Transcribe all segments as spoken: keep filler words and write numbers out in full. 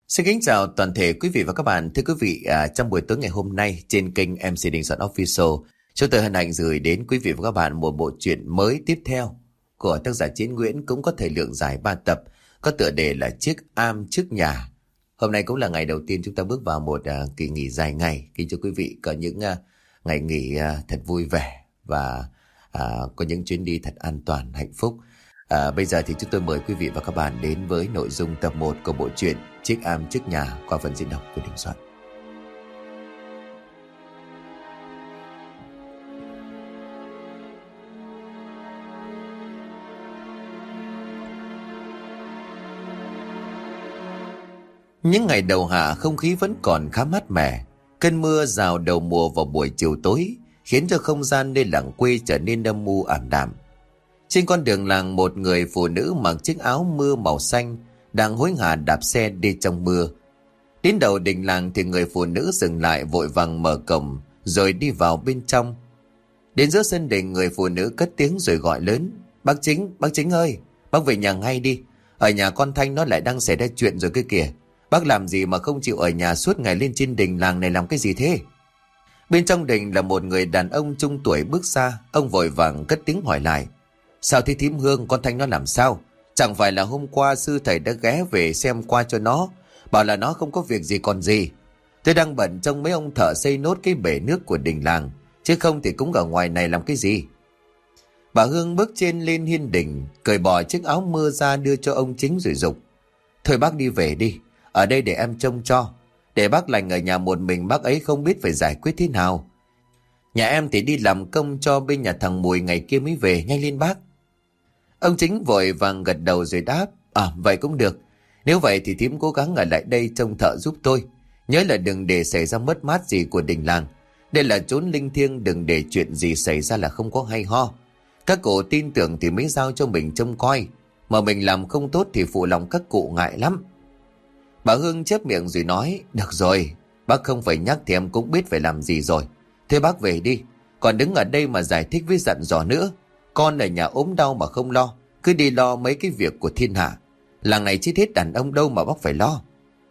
Xin kính chào toàn thể quý vị và các bạn. Thưa quý vị, à, trong buổi tối ngày hôm nay trên kênh em xê Đình Soạn Official, chúng tôi hân hạnh gửi đến quý vị và các bạn một bộ truyện mới tiếp theo của tác giả Chiến Nguyễn, cũng có thời lượng dài ba tập, có tựa đề là Chiếc am trước nhà. Hôm nay cũng là ngày đầu tiên chúng ta bước vào một à, kỳ nghỉ dài ngày. Kính chúc quý vị có những à, ngày nghỉ à, thật vui vẻ và à, có những chuyến đi thật an toàn, hạnh phúc. À, bây giờ thì chúng tôi mời quý vị và các bạn đến với nội dung tập một của bộ truyện Chiếc am trước nhà qua phần diễn đọc của Đình Soạn. Những ngày đầu hạ không khí vẫn còn khá mát mẻ. Cơn mưa rào đầu mùa vào buổi chiều tối khiến cho không gian nơi làng quê trở nên âm u ảm đạm. Trên con đường làng, một người phụ nữ mặc chiếc áo mưa màu xanh đang hối hả đạp xe đi trong mưa. Đến đầu đình làng thì người phụ nữ dừng lại, vội vàng mở cổng rồi đi vào bên trong. Đến giữa sân đình, người phụ nữ cất tiếng rồi gọi lớn: "Bác Chính, bác Chính ơi, bác về nhà ngay đi. Ở nhà con Thanh nó lại đang xảy ra chuyện rồi kia kìa. Bác làm gì mà không chịu ở nhà suốt ngày lên trên đình làng này làm cái gì thế?" Bên trong đình là một người đàn ông trung tuổi bước ra. Ông vội vàng cất tiếng hỏi lại: "Sao thế thím Hương, con Thanh nó làm sao? Chẳng phải là hôm qua sư thầy đã ghé về xem qua cho nó, bảo là nó không có việc gì còn gì. Tôi đang bận trông mấy ông thợ xây nốt cái bể nước của đình làng, chứ không thì cũng ở ngoài này làm cái gì." Bà Hương bước trên lên hiên đình, cởi bỏ chiếc áo mưa ra đưa cho ông Chính rồi dục: "Thôi bác đi về đi, ở đây để em trông cho. Để bác lành ở nhà một mình, bác ấy không biết phải giải quyết thế nào. Nhà em thì đi làm công cho bên nhà thằng Mùi, ngày kia mới về, nhanh lên bác." Ông Chính vội vàng gật đầu rồi đáp: "À, vậy cũng được. Nếu vậy thì thím cố gắng ở lại đây trông thợ giúp tôi. Nhớ là đừng để xảy ra mất mát gì của đình làng. Đây là chốn linh thiêng, đừng để chuyện gì xảy ra là không có hay ho. Các cụ tin tưởng thì mới giao cho mình trông coi, mà mình làm không tốt thì phụ lòng các cụ ngại lắm." Bà Hương chép miệng rồi nói: "Được rồi, bác không phải nhắc thì em cũng biết phải làm gì rồi. Thế bác về đi, còn đứng ở đây mà giải thích với dặn dò nữa. Con ở nhà ốm đau mà không lo, cứ đi lo mấy cái việc của thiên hạ. Làng này chết hết đàn ông đâu mà bác phải lo."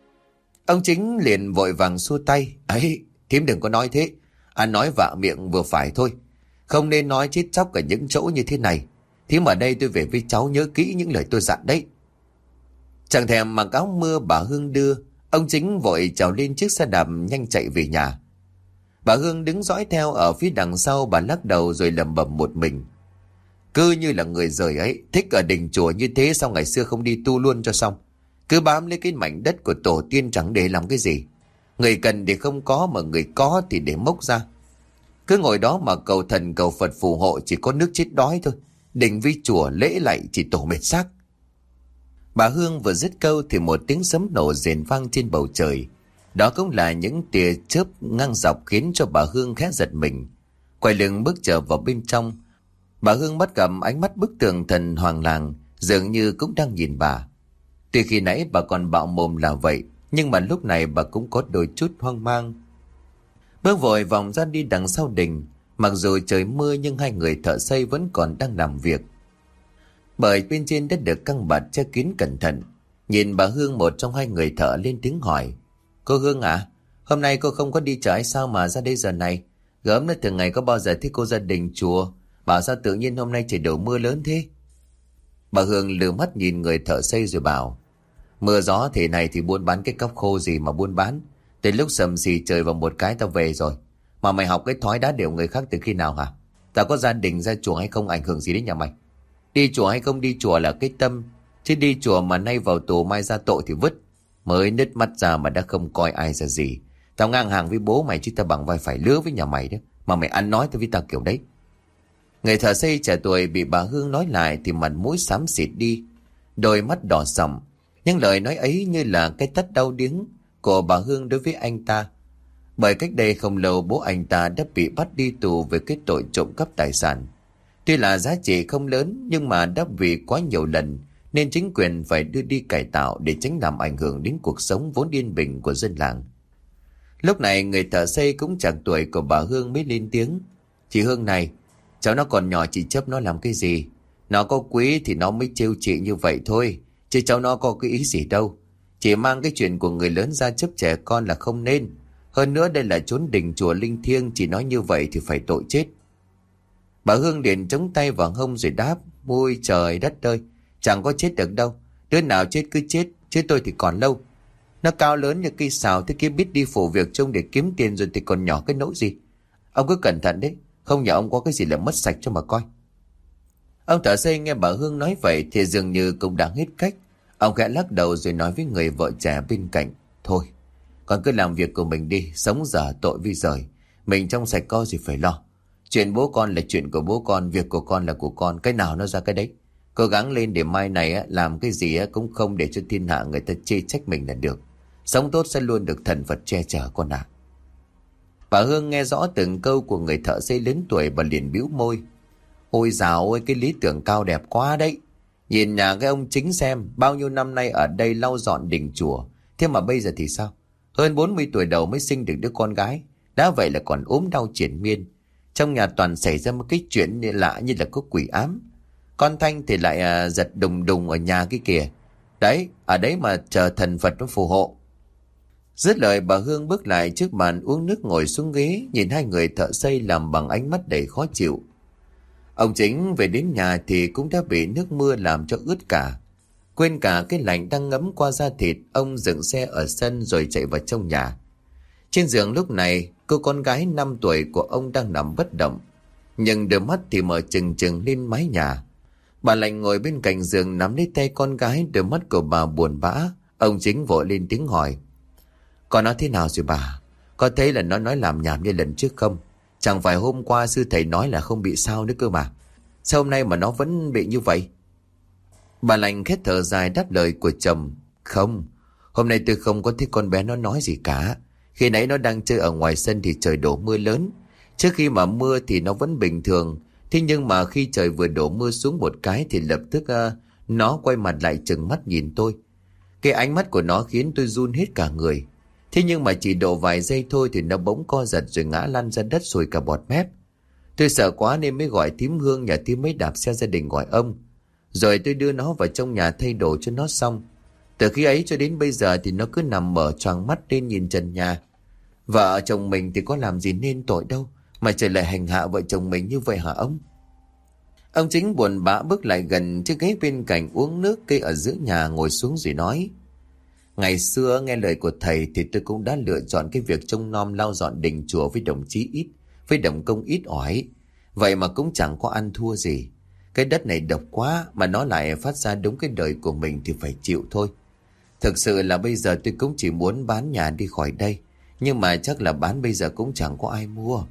Ông Chính liền vội vàng xua tay: "Ấy, thím đừng có nói thế. Anh nói vạ miệng vừa phải thôi. Không nên nói chết chóc ở những chỗ như thế này. Thím ở đây tôi về với cháu nhớ kỹ những lời tôi dặn đấy." Chẳng thèm mặc áo mưa bà Hương đưa, ông Chính vội trèo lên chiếc xe đạp nhanh chạy về nhà. Bà Hương đứng dõi theo ở phía đằng sau. Bà lắc đầu rồi lẩm bẩm một mình: "Cứ như là người rời ấy, thích ở đình chùa như thế, sao ngày xưa không đi tu luôn cho xong. Cứ bám lấy cái mảnh đất của tổ tiên chẳng để làm cái gì. Người cần thì không có, mà người có thì để mốc ra. Cứ ngồi đó mà cầu thần cầu Phật phù hộ, chỉ có nước chết đói thôi. Đình với chùa lễ lạy chỉ tổ mệt xác." Bà Hương vừa dứt câu thì một tiếng sấm nổ rền vang trên bầu trời. Đó cũng là những tia chớp ngang dọc khiến cho bà Hương khẽ giật mình. Quay lưng bước trở vào bên trong, bà Hương bắt gặp ánh mắt bức tường thần hoàng làng dường như cũng đang nhìn bà. Tuy khi nãy bà còn bạo mồm là vậy, nhưng mà lúc này bà cũng có đôi chút hoang mang. Bước vội vòng ra đi đằng sau đình. Mặc dù trời mưa nhưng hai người thợ xây vẫn còn đang làm việc, bởi bên trên đã được căng bạt che kín cẩn thận. Nhìn bà Hương, một trong hai người thợ lên tiếng hỏi: "Cô Hương à, hôm nay cô không có đi chợ hay sao mà ra đây giờ này? Gớm nữa, thường ngày có bao giờ thấy cô gia đình chùa, bảo sao tự nhiên hôm nay trời đổ mưa lớn thế?" Bà Hương lườm mắt nhìn người thợ xây rồi bảo: "Mưa gió thế này thì buôn bán cái cóc khô gì mà buôn bán. Tới lúc sầm xì trời vào một cái tao về rồi. Mà mày học cái thói đá đều người khác từ khi nào hả? Tao có gia đình ra chùa hay không ảnh hưởng gì đến nhà mày. Đi chùa hay không đi chùa là cái tâm, chứ đi chùa mà nay vào tù mai ra tội thì vứt. Mới nứt mắt ra mà đã không coi ai ra gì. Tao ngang hàng với bố mày chứ tao bằng vai phải lứa với nhà mày đó. Mà mày ăn nói tao với tao kiểu đấy." Người thợ xây trẻ tuổi bị bà Hương nói lại thì mặt mũi xám xịt đi, đôi mắt đỏ sậm. Những lời nói ấy như là cái tát đau điếng của bà Hương đối với anh ta. Bởi cách đây không lâu, bố anh ta đã bị bắt đi tù về cái tội trộm cắp tài sản. Tuy là giá trị không lớn, nhưng mà đã vì quá nhiều lần nên chính quyền phải đưa đi cải tạo để tránh làm ảnh hưởng đến cuộc sống vốn yên bình của dân làng. Lúc này người thợ xây cũng chạc tuổi của bà Hương mới lên tiếng: "Chị Hương này, cháu nó còn nhỏ, chị chấp nó làm cái gì? Nó có quý thì nó mới trêu chị như vậy thôi, chứ cháu nó có cái ý gì đâu. Chỉ mang cái chuyện của người lớn ra chấp trẻ con là không nên. Hơn nữa đây là chốn đình chùa linh thiêng, chỉ nói như vậy thì phải tội chết. Bà Hương liền chống tay vào hông rồi đáp: Ôi trời đất ơi, chẳng có chết được đâu. Đứa nào chết cứ chết, chứ tôi thì còn lâu. Nó cao lớn như cây sào thế kia, biết đi phụ việc trông để kiếm tiền rồi thì còn nhỏ cái nỗi gì. Ông cứ cẩn thận đấy, không nhờ ông có cái gì là mất sạch cho mà coi. Ông thợ xây nghe bà Hương nói vậy thì dường như cũng đã hết cách. Ông khẽ lắc đầu rồi nói với người vợ trẻ bên cạnh: Thôi, con cứ làm việc của mình đi, sống dở tội vi rời. Mình trong sạch có gì phải lo. Chuyện bố con là chuyện của bố con, việc của con là của con, cái nào nó ra cái đấy. Cố gắng lên để mai này á, làm cái gì á, cũng không để cho thiên hạ người ta chê trách mình là được. Sống tốt sẽ luôn được thần Phật che chở con ạ. À. Bà Hương nghe rõ từng câu của người thợ xây lớn tuổi, bà liền bĩu môi: Ôi dào ơi, cái lý tưởng cao đẹp quá đấy. Nhìn nhà cái ông Chính xem, bao nhiêu năm nay ở đây lau dọn đình chùa, thế mà bây giờ thì sao? Hơn bốn mươi tuổi đầu mới sinh được đứa con gái, đã vậy là còn ốm đau triền miên. Trong nhà toàn xảy ra một cái chuyện lạ như là có quỷ ám. Con Thanh thì lại à, giật đùng đùng ở nhà cái kìa. Đấy, ở đấy mà chờ thần Phật nó phù hộ. Dứt lời bà Hương bước lại trước bàn uống nước, ngồi xuống ghế, nhìn hai người thợ xây làm bằng ánh mắt đầy khó chịu. Ông Chính về đến nhà thì cũng đã bị nước mưa làm cho ướt cả. Quên cả cái lạnh đang ngấm qua da thịt, ông dừng xe ở sân rồi chạy vào trong nhà. Trên giường lúc này, cô con gái năm tuổi của ông đang nằm bất động, nhưng đôi mắt thì mở trừng trừng lên mái nhà. Bà Lành ngồi bên cạnh giường nắm lấy tay con gái, đôi mắt của bà buồn bã. Ông Chính vội lên tiếng hỏi: Con nói thế nào rồi bà? Có thấy là nó nói làm nhảm như lần trước không? Chẳng phải hôm qua sư thầy nói là không bị sao nữa cơ mà. Sao hôm nay mà nó vẫn bị như vậy? Bà Lành khét thở dài đáp lời của chồng: Không, hôm nay tôi không có thấy con bé nó nói gì cả. Khi nãy nó đang chơi ở ngoài sân thì trời đổ mưa lớn. Trước khi mà mưa thì nó vẫn bình thường. Thế nhưng mà khi trời vừa đổ mưa xuống một cái thì lập tức uh, nó quay mặt lại trừng mắt nhìn tôi. Cái ánh mắt của nó khiến tôi run hết cả người. Thế nhưng mà chỉ độ vài giây thôi thì nó bỗng co giật rồi ngã lăn ra đất sùi cả bọt mép. Tôi sợ quá nên mới gọi thím Hương nhờ thím mới đạp xe gia đình gọi ông. Rồi tôi đưa nó vào trong nhà thay đồ cho nó xong. Từ khi ấy cho đến bây giờ thì nó cứ nằm mở choàng mắt lên nhìn trần nhà. Vợ chồng mình thì có làm gì nên tội đâu mà trời lại hành hạ vợ chồng mình như vậy hả ông? Ông Chính buồn bã bước lại gần chiếc ghế bên cạnh uống nước cây ở giữa nhà, ngồi xuống rồi nói: Ngày xưa nghe lời của thầy thì tôi cũng đã lựa chọn cái việc trông nom lau dọn đình chùa với đồng chí ít, với đồng công ít ỏi. Vậy mà cũng chẳng có ăn thua gì. Cái đất này độc quá mà nó lại phát ra đúng cái đời của mình thì phải chịu thôi. Thực sự là bây giờ tôi cũng chỉ muốn bán nhà đi khỏi đây, nhưng mà chắc là bán bây giờ cũng chẳng có ai mua.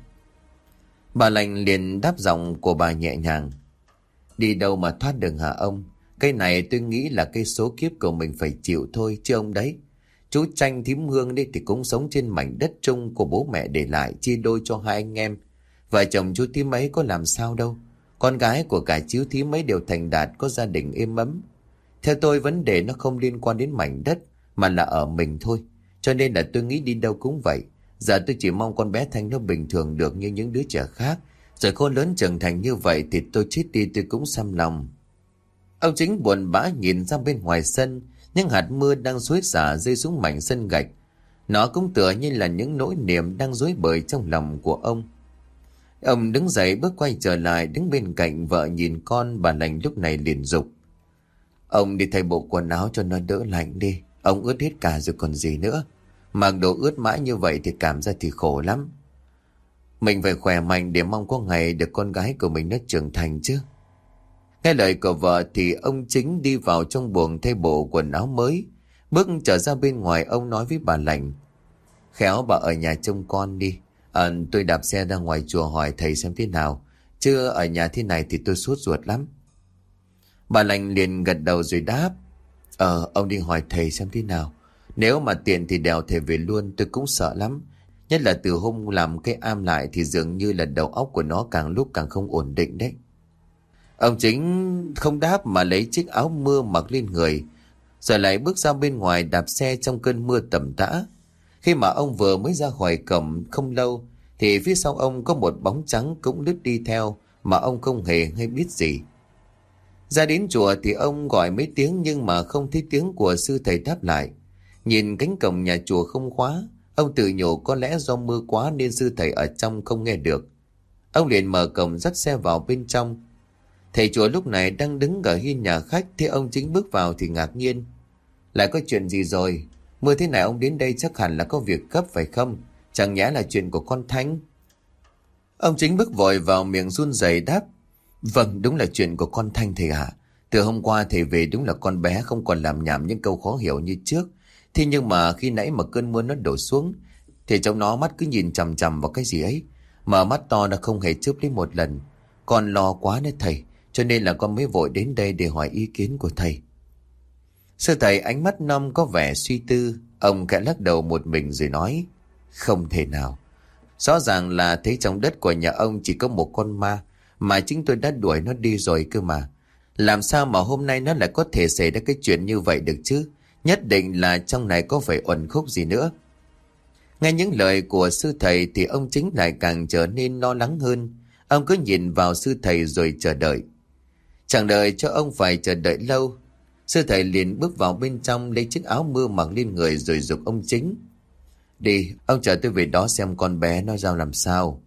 Bà Lành liền đáp giọng của bà nhẹ nhàng: Đi đâu mà thoát được hả ông? Cái này tôi nghĩ là cái số kiếp của mình phải chịu thôi chứ ông đấy. Chú Tranh thím Hương đi thì cũng sống trên mảnh đất chung của bố mẹ để lại, chia đôi cho hai anh em. Vợ chồng chú thím ấy có làm sao đâu. Con gái của cả chú thím ấy đều thành đạt, có gia đình êm ấm. Theo tôi vấn đề nó không liên quan đến mảnh đất mà là ở mình thôi. Cho nên là tôi nghĩ đi đâu cũng vậy. Giờ tôi chỉ mong con bé Thanh nó bình thường được như những đứa trẻ khác. Rồi khôn lớn trưởng thành như vậy thì tôi chết đi tôi cũng xăm lòng. Ông Chính buồn bã nhìn ra bên ngoài sân. Những hạt mưa đang xối xả rơi xuống mảnh sân gạch. Nó cũng tựa như là những nỗi niềm đang rối bời trong lòng của ông. Ông đứng dậy bước quay trở lại, đứng bên cạnh vợ nhìn con. Bà Lành lúc này liền dục: Ông đi thay bộ quần áo cho nó đỡ lạnh đi. Ông ướt hết cả rồi còn gì nữa. Mặc đồ ướt mãi như vậy thì cảm ra thì khổ lắm. Mình phải khỏe mạnh để mong có ngày được con gái của mình nó trưởng thành chứ. Nghe lời của vợ thì ông Chính đi vào trong buồng thay bộ quần áo mới. Bước trở ra bên ngoài, ông nói với bà Lành: Khéo bà ở nhà trông con đi. À, tôi đạp xe ra ngoài chùa hỏi thầy xem thế nào. Chứ ở nhà thế này thì tôi sốt ruột lắm. Bà Lành liền gật đầu rồi đáp: Ờ, ông đi hỏi thầy xem thế nào. Nếu mà tiện thì đèo thầy về luôn, tôi cũng sợ lắm. Nhất là từ hôm làm cái am lại thì dường như là đầu óc của nó càng lúc càng không ổn định đấy. Ông Chính không đáp mà lấy chiếc áo mưa mặc lên người, rồi lại bước ra bên ngoài đạp xe trong cơn mưa tầm tã. Khi mà ông vừa mới ra khỏi cổng không lâu thì phía sau ông có một bóng trắng cũng lướt đi theo mà ông không hề hay biết gì. Ra đến chùa thì ông gọi mấy tiếng nhưng mà không thấy tiếng của sư thầy đáp lại. Nhìn cánh cổng nhà chùa không khóa, ông tự nhủ có lẽ do mưa quá nên sư thầy ở trong không nghe được. Ông liền mở cổng dắt xe vào bên trong. Thầy chùa lúc này đang đứng ở hiên nhà khách, thấy ông Chính bước vào thì ngạc nhiên. Lại có chuyện gì rồi? Mưa thế này ông đến đây chắc hẳn là có việc gấp phải không? Chẳng nhẽ là chuyện của con Thanh? Ông Chính bước vội vào, miệng run rẩy đáp. Vâng, đúng là chuyện của con Thanh thầy ạ. Từ hôm qua thầy về đúng là con bé không còn làm nhảm những câu khó hiểu như trước. Thế nhưng mà khi nãy mà cơn mưa nó đổ xuống thì trong nó mắt cứ nhìn chằm chằm vào cái gì ấy. Mở mắt to nó không hề chớp lấy một lần. Con lo quá đấy thầy, cho nên là con mới vội đến đây để hỏi ý kiến của thầy. Sư thầy ánh mắt năm có vẻ suy tư. Ông khẽ lắc đầu một mình rồi nói. Không thể nào. Rõ ràng là thấy trong đất của nhà ông chỉ có một con ma, mà chính tôi đã đuổi nó đi rồi cơ mà. Làm sao mà hôm nay nó lại có thể xảy ra cái chuyện như vậy được chứ? Nhất định là trong này có phải uẩn khúc gì nữa. Nghe những lời của sư thầy thì ông Chính lại càng trở nên lo lắng hơn. Ông cứ nhìn vào sư thầy rồi chờ đợi. Chẳng đợi cho ông phải chờ đợi lâu, sư thầy liền bước vào bên trong, lấy chiếc áo mưa mặc lên người rồi giục ông Chính. Đi, ông chờ tôi về đó xem con bé nó ra làm sao.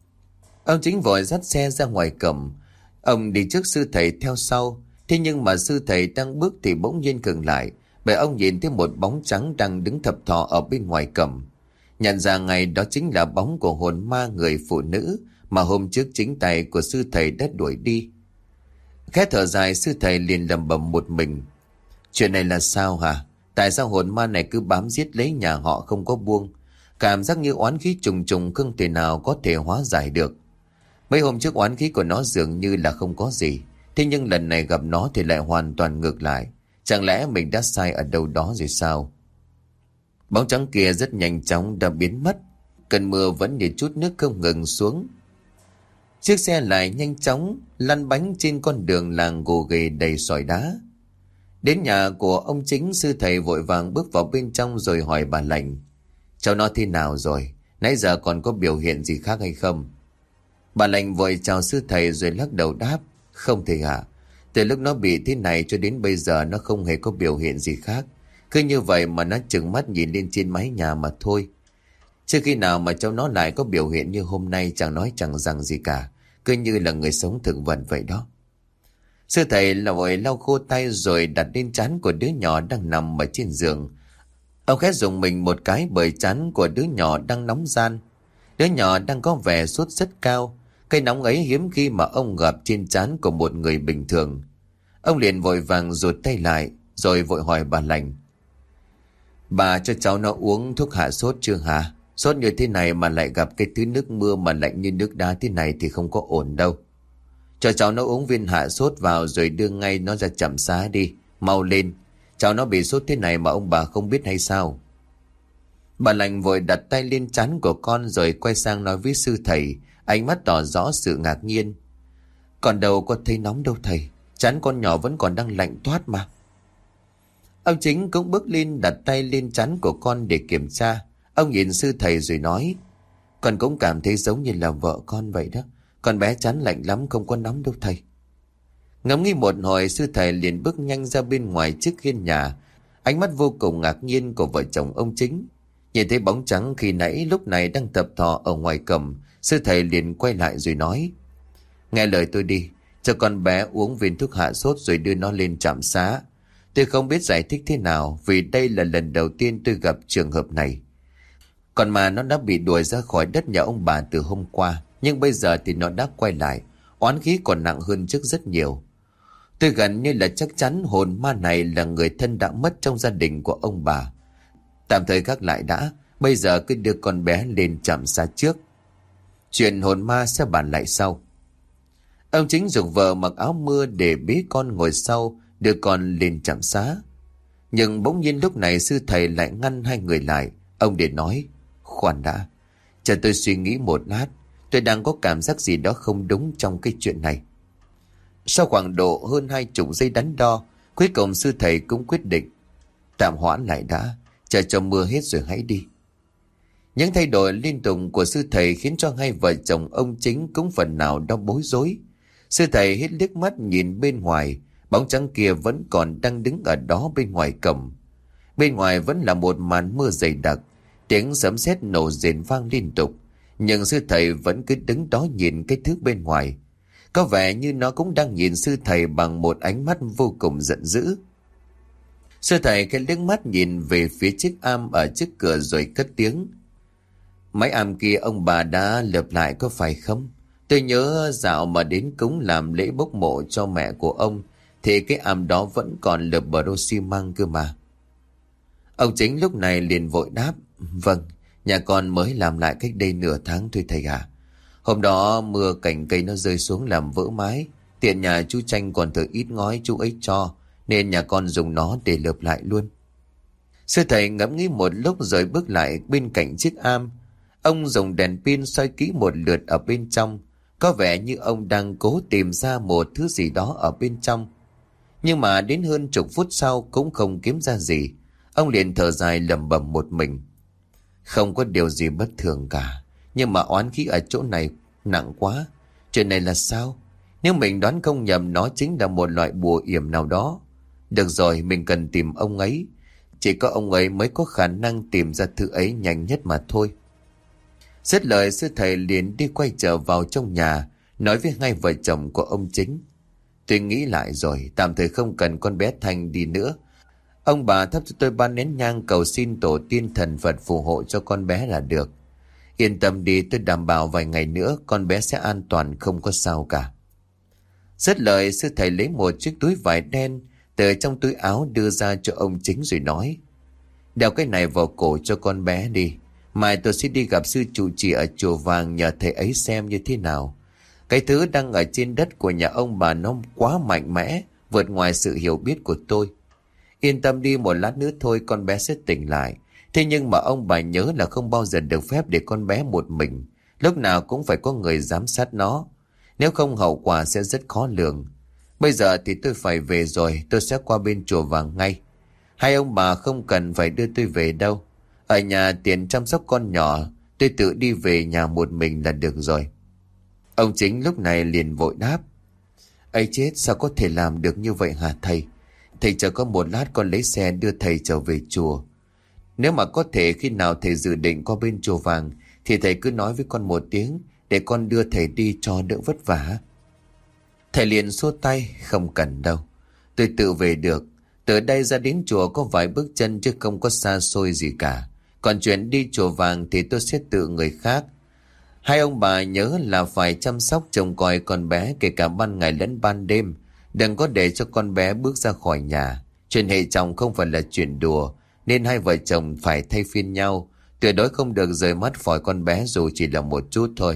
Ông Chính vội dắt xe ra ngoài cổng. Ông đi trước sư thầy theo sau. Thế nhưng mà sư thầy đang bước thì bỗng nhiên ngừng lại, bởi ông nhìn thấy một bóng trắng đang đứng thập thò ở bên ngoài cổng. Nhận ra ngay đó chính là bóng của hồn ma người phụ nữ mà hôm trước chính tay của sư thầy đã đuổi đi. Khẽ thở dài, sư thầy liền lẩm bẩm một mình. Chuyện này là sao hả? Tại sao hồn ma này cứ bám giết lấy nhà họ không có buông? Cảm giác như oán khí trùng trùng không thể nào có thể hóa giải được. Mấy hôm trước oán khí của nó dường như là không có gì. Thế nhưng lần này gặp nó thì lại hoàn toàn ngược lại. Chẳng lẽ mình đã sai ở đâu đó rồi sao? Bóng trắng kia rất nhanh chóng đã biến mất. Cơn mưa vẫn như chút nước không ngừng xuống. Chiếc xe lại nhanh chóng lăn bánh trên con đường làng gồ ghề đầy sỏi đá. Đến nhà của ông Chính, sư thầy vội vàng bước vào bên trong rồi hỏi bà lành. Cháu nó thế nào rồi? Nãy giờ còn có biểu hiện gì khác hay không? Bà lành vội chào sư thầy rồi lắc đầu đáp. Không thầy ạ. Từ lúc nó bị thế này cho đến bây giờ nó không hề có biểu hiện gì khác. Cứ như vậy mà nó trừng mắt nhìn lên trên mái nhà mà thôi. Chưa khi nào mà cháu nó lại có biểu hiện như hôm nay, chẳng nói chẳng rằng gì cả. Cứ như là người sống thực vật vậy đó. Sư thầy là vội lau khô tay rồi đặt lên trán của đứa nhỏ đang nằm ở trên giường. Ông khẽ dùng mình một cái bởi trán của đứa nhỏ đang nóng ran. Đứa nhỏ đang có vẻ sốt rất cao. Cái nóng ấy hiếm khi mà ông gặp trên trán của một người bình thường. Ông liền vội vàng rụt tay lại rồi vội hỏi bà lành. Bà cho cháu nó uống thuốc hạ sốt chưa hả? Sốt như thế này mà lại gặp cái thứ nước mưa mà lạnh như nước đá thế này thì không có ổn đâu. Cho cháu nó uống viên hạ sốt vào rồi đưa ngay nó ra trạm xá đi. Mau lên. Cháu nó bị sốt thế này mà ông bà không biết hay sao? Bà lành vội đặt tay lên trán của con rồi quay sang nói với sư thầy, ánh mắt tỏ rõ sự ngạc nhiên. Còn đâu có thấy nóng đâu thầy. Trán con nhỏ vẫn còn đang lạnh toát mà. Ông Chính cũng bước lên đặt tay lên trán của con để kiểm tra. Ông nhìn sư thầy rồi nói. Con cũng cảm thấy giống như là vợ con vậy đó. Con bé trán lạnh lắm, không có nóng đâu thầy. Ngẫm nghĩ một hồi, sư thầy liền bước nhanh ra bên ngoài trước hiên nhà. Ánh mắt vô cùng ngạc nhiên của vợ chồng ông Chính. Nhìn thấy bóng trắng khi nãy lúc này đang tập thò ở ngoài cổng, sư thầy liền quay lại rồi nói. Nghe lời tôi đi, cho con bé uống viên thuốc hạ sốt rồi đưa nó lên trạm xá. Tôi không biết giải thích thế nào, vì đây là lần đầu tiên tôi gặp trường hợp này. Còn mà nó đã bị đuổi ra khỏi đất nhà ông bà từ hôm qua, nhưng bây giờ thì nó đã quay lại, oán khí còn nặng hơn trước rất nhiều. Tôi gần như là chắc chắn hồn ma này là người thân đã mất trong gia đình của ông bà. Tạm thời gác lại đã, bây giờ cứ đưa con bé lên trạm xá trước. Chuyện hồn ma sẽ bàn lại sau. Ông Chính giục vợ mặc áo mưa để bế con ngồi sau, đưa con lên trạm xá. Nhưng bỗng nhiên lúc này sư thầy lại ngăn hai người lại. Ông để nói, khoan đã, chờ tôi suy nghĩ một lát. Tôi đang có cảm giác gì đó không đúng trong cái chuyện này. Sau khoảng độ hơn hai chục giây đắn đo, cuối cùng sư thầy cũng quyết định tạm hoãn lại đã, chờ cho mưa hết rồi hãy đi. Những thay đổi liên tục của sư thầy khiến cho hai vợ chồng ông Chính cũng phần nào đó bối rối. Sư thầy hết liếc mắt nhìn bên ngoài, bóng trắng kia vẫn còn đang đứng ở đó bên ngoài cổng. Bên ngoài vẫn là một màn mưa dày đặc, tiếng sấm sét nổ rền vang liên tục. Nhưng sư thầy vẫn cứ đứng đó nhìn cái thứ bên ngoài. Có vẻ như nó cũng đang nhìn sư thầy bằng một ánh mắt vô cùng giận dữ. Sư thầy cái liếc mắt nhìn về phía chiếc am ở trước cửa rồi cất tiếng. Mái am kia ông bà đã lợp lại có phải không? Tôi nhớ dạo mà đến cúng làm lễ bốc mộ cho mẹ của ông thì cái am đó vẫn còn lợp bờ rô xi măng cơ mà. Ông Chính lúc này liền vội đáp. Vâng, nhà con mới làm lại cách đây nửa tháng thôi thầy ạ. Hôm đó mưa cành cây nó rơi xuống làm vỡ mái. Tiện nhà chú Tranh còn thừa ít ngói chú ấy cho, nên nhà con dùng nó để lợp lại luôn. Sư thầy ngẫm nghĩ một lúc rồi bước lại bên cạnh chiếc am. Ông dùng đèn pin soi kỹ một lượt ở bên trong. Có vẻ như ông đang cố tìm ra một thứ gì đó ở bên trong. Nhưng mà đến hơn chục phút sau cũng không kiếm ra gì. Ông liền thở dài lẩm bẩm một mình. Không có điều gì bất thường cả. Nhưng mà oán khí ở chỗ này nặng quá. Chuyện này là sao? Nếu mình đoán không nhầm, nó chính là một loại bùa yểm nào đó. Được rồi, mình cần tìm ông ấy. Chỉ có ông ấy mới có khả năng tìm ra thứ ấy nhanh nhất mà thôi. Dứt lời, sư thầy liền đi quay trở vào trong nhà, nói với hai vợ chồng của ông Chính. Tôi nghĩ lại rồi, tạm thời không cần con bé Thanh đi nữa. Ông bà thắp cho tôi ba nén nhang cầu xin tổ tiên thần Phật phù hộ cho con bé là được. Yên tâm đi, tôi đảm bảo vài ngày nữa con bé sẽ an toàn, không có sao cả. Dứt lời, sư thầy lấy một chiếc túi vải đen từ trong túi áo đưa ra cho ông Chính rồi nói. Đeo cái này vào cổ cho con bé đi. Mai tôi sẽ đi gặp sư trụ trì ở chùa Vàng nhờ thầy ấy xem như thế nào. Cái thứ đang ở trên đất của nhà ông bà nó quá mạnh mẽ, vượt ngoài sự hiểu biết của tôi. Yên tâm đi, một lát nữa thôi con bé sẽ tỉnh lại. Thế nhưng mà ông bà nhớ là không bao giờ được phép để con bé một mình. Lúc nào cũng phải có người giám sát nó. Nếu không hậu quả sẽ rất khó lường. Bây giờ thì tôi phải về rồi, tôi sẽ qua bên chùa Vàng ngay. Hai ông bà không cần phải đưa tôi về đâu. Ở nhà tiền chăm sóc con nhỏ, tôi tự đi về nhà một mình là được rồi. Ông Chính lúc này liền vội đáp. Ấy chết, sao có thể làm được như vậy hả thầy? Thầy chờ có một lát con lấy xe đưa thầy trở về chùa. Nếu mà có thể khi nào thầy dự định qua bên chùa Vàng thì thầy cứ nói với con một tiếng để con đưa thầy đi cho đỡ vất vả. Thầy liền xua tay. Không cần đâu, tôi tự về được. Từ đây ra đến chùa có vài bước chân chứ không có xa xôi gì cả. Còn chuyện đi chùa Vàng thì tôi sẽ tự người khác. Hai ông bà nhớ là phải chăm sóc trông coi con bé kể cả ban ngày lẫn ban đêm. Đừng có để cho con bé bước ra khỏi nhà. Chuyện hệ chồng không phải là chuyện đùa, nên hai vợ chồng phải thay phiên nhau. Tuyệt đối không được rời mắt khỏi con bé dù chỉ là một chút thôi.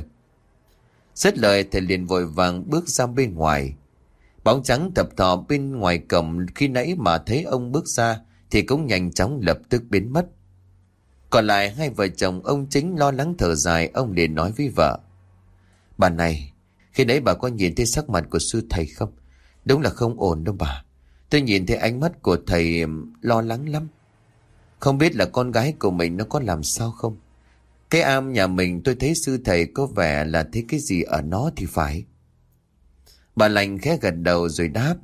Dứt lời, thầy liền vội vàng bước ra bên ngoài. Bóng trắng thập thò bên ngoài cổng khi nãy mà thấy ông bước ra thì cũng nhanh chóng lập tức biến mất. Còn lại hai vợ chồng ông Chính lo lắng thở dài. Ông liền nói với vợ. Bà này, khi nãy bà có nhìn thấy sắc mặt của sư thầy không? Đúng là không ổn đâu bà. Tôi nhìn thấy ánh mắt của thầy lo lắng lắm. Không biết là con gái của mình nó có làm sao không? Cái am nhà mình tôi thấy sư thầy có vẻ là thấy cái gì ở nó thì phải. Bà lành khẽ gật đầu rồi đáp.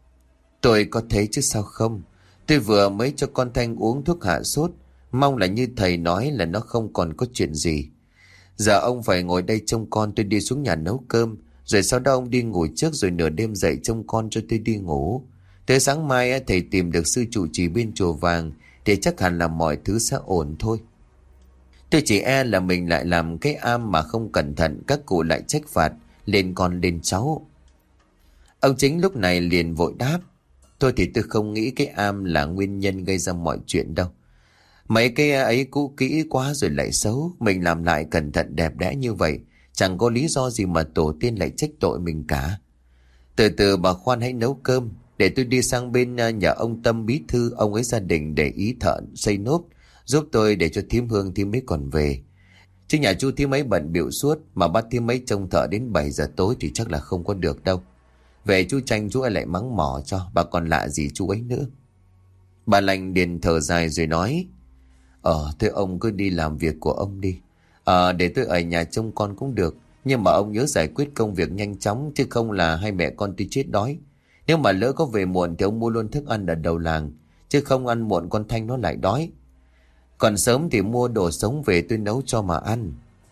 Tôi có thấy chứ sao không. Tôi vừa mới cho con Thanh uống thuốc hạ sốt. Mong là như thầy nói là nó không còn có chuyện gì. Giờ ông phải ngồi đây trông con, tôi đi xuống nhà nấu cơm. Rồi sau đó ông đi ngủ trước, rồi nửa đêm dậy trông con cho tôi đi ngủ. Tới sáng mai thầy tìm được sư trụ trì bên chùa Vàng thì chắc hẳn là mọi thứ sẽ ổn thôi. Tôi chỉ e là mình lại làm cái am mà không cẩn thận, các cụ lại trách phạt lên con lên cháu. Ông Chính lúc này liền vội đáp. Thôi thì tôi không nghĩ cái am là nguyên nhân gây ra mọi chuyện đâu. Mấy cái ấy cũ kỹ quá rồi lại xấu. Mình làm lại cẩn thận đẹp đẽ như vậy, chẳng có lý do gì mà tổ tiên lại trách tội mình cả. Từ từ bà khoan hãy nấu cơm. Để tôi đi sang bên nhà ông Tâm bí thư. Ông ấy gia đình để ý thợ xây nốt giúp tôi để cho thím Hương thím ấy còn về. Chứ nhà chú thím ấy bận bịu suốt, mà bắt thím ấy trông thợ đến bảy giờ tối thì chắc là không có được đâu. Về chú Tranh chú ấy lại mắng mỏ cho, bà còn lạ gì chú ấy nữa. Bà lành điền thở dài rồi nói. Ờ thôi ông cứ đi làm việc của ông đi. Ờ để tôi ở nhà trông con cũng được. Nhưng mà ông nhớ giải quyết công việc nhanh chóng, chứ không là hai mẹ con tôi chết đói. Nếu mà lỡ có về muộn thì ông mua luôn thức ăn ở đầu làng. chứ không ăn muộn con Thanh nó lại đói. Còn sớm thì mua đồ sống về tôi nấu cho mà ăn.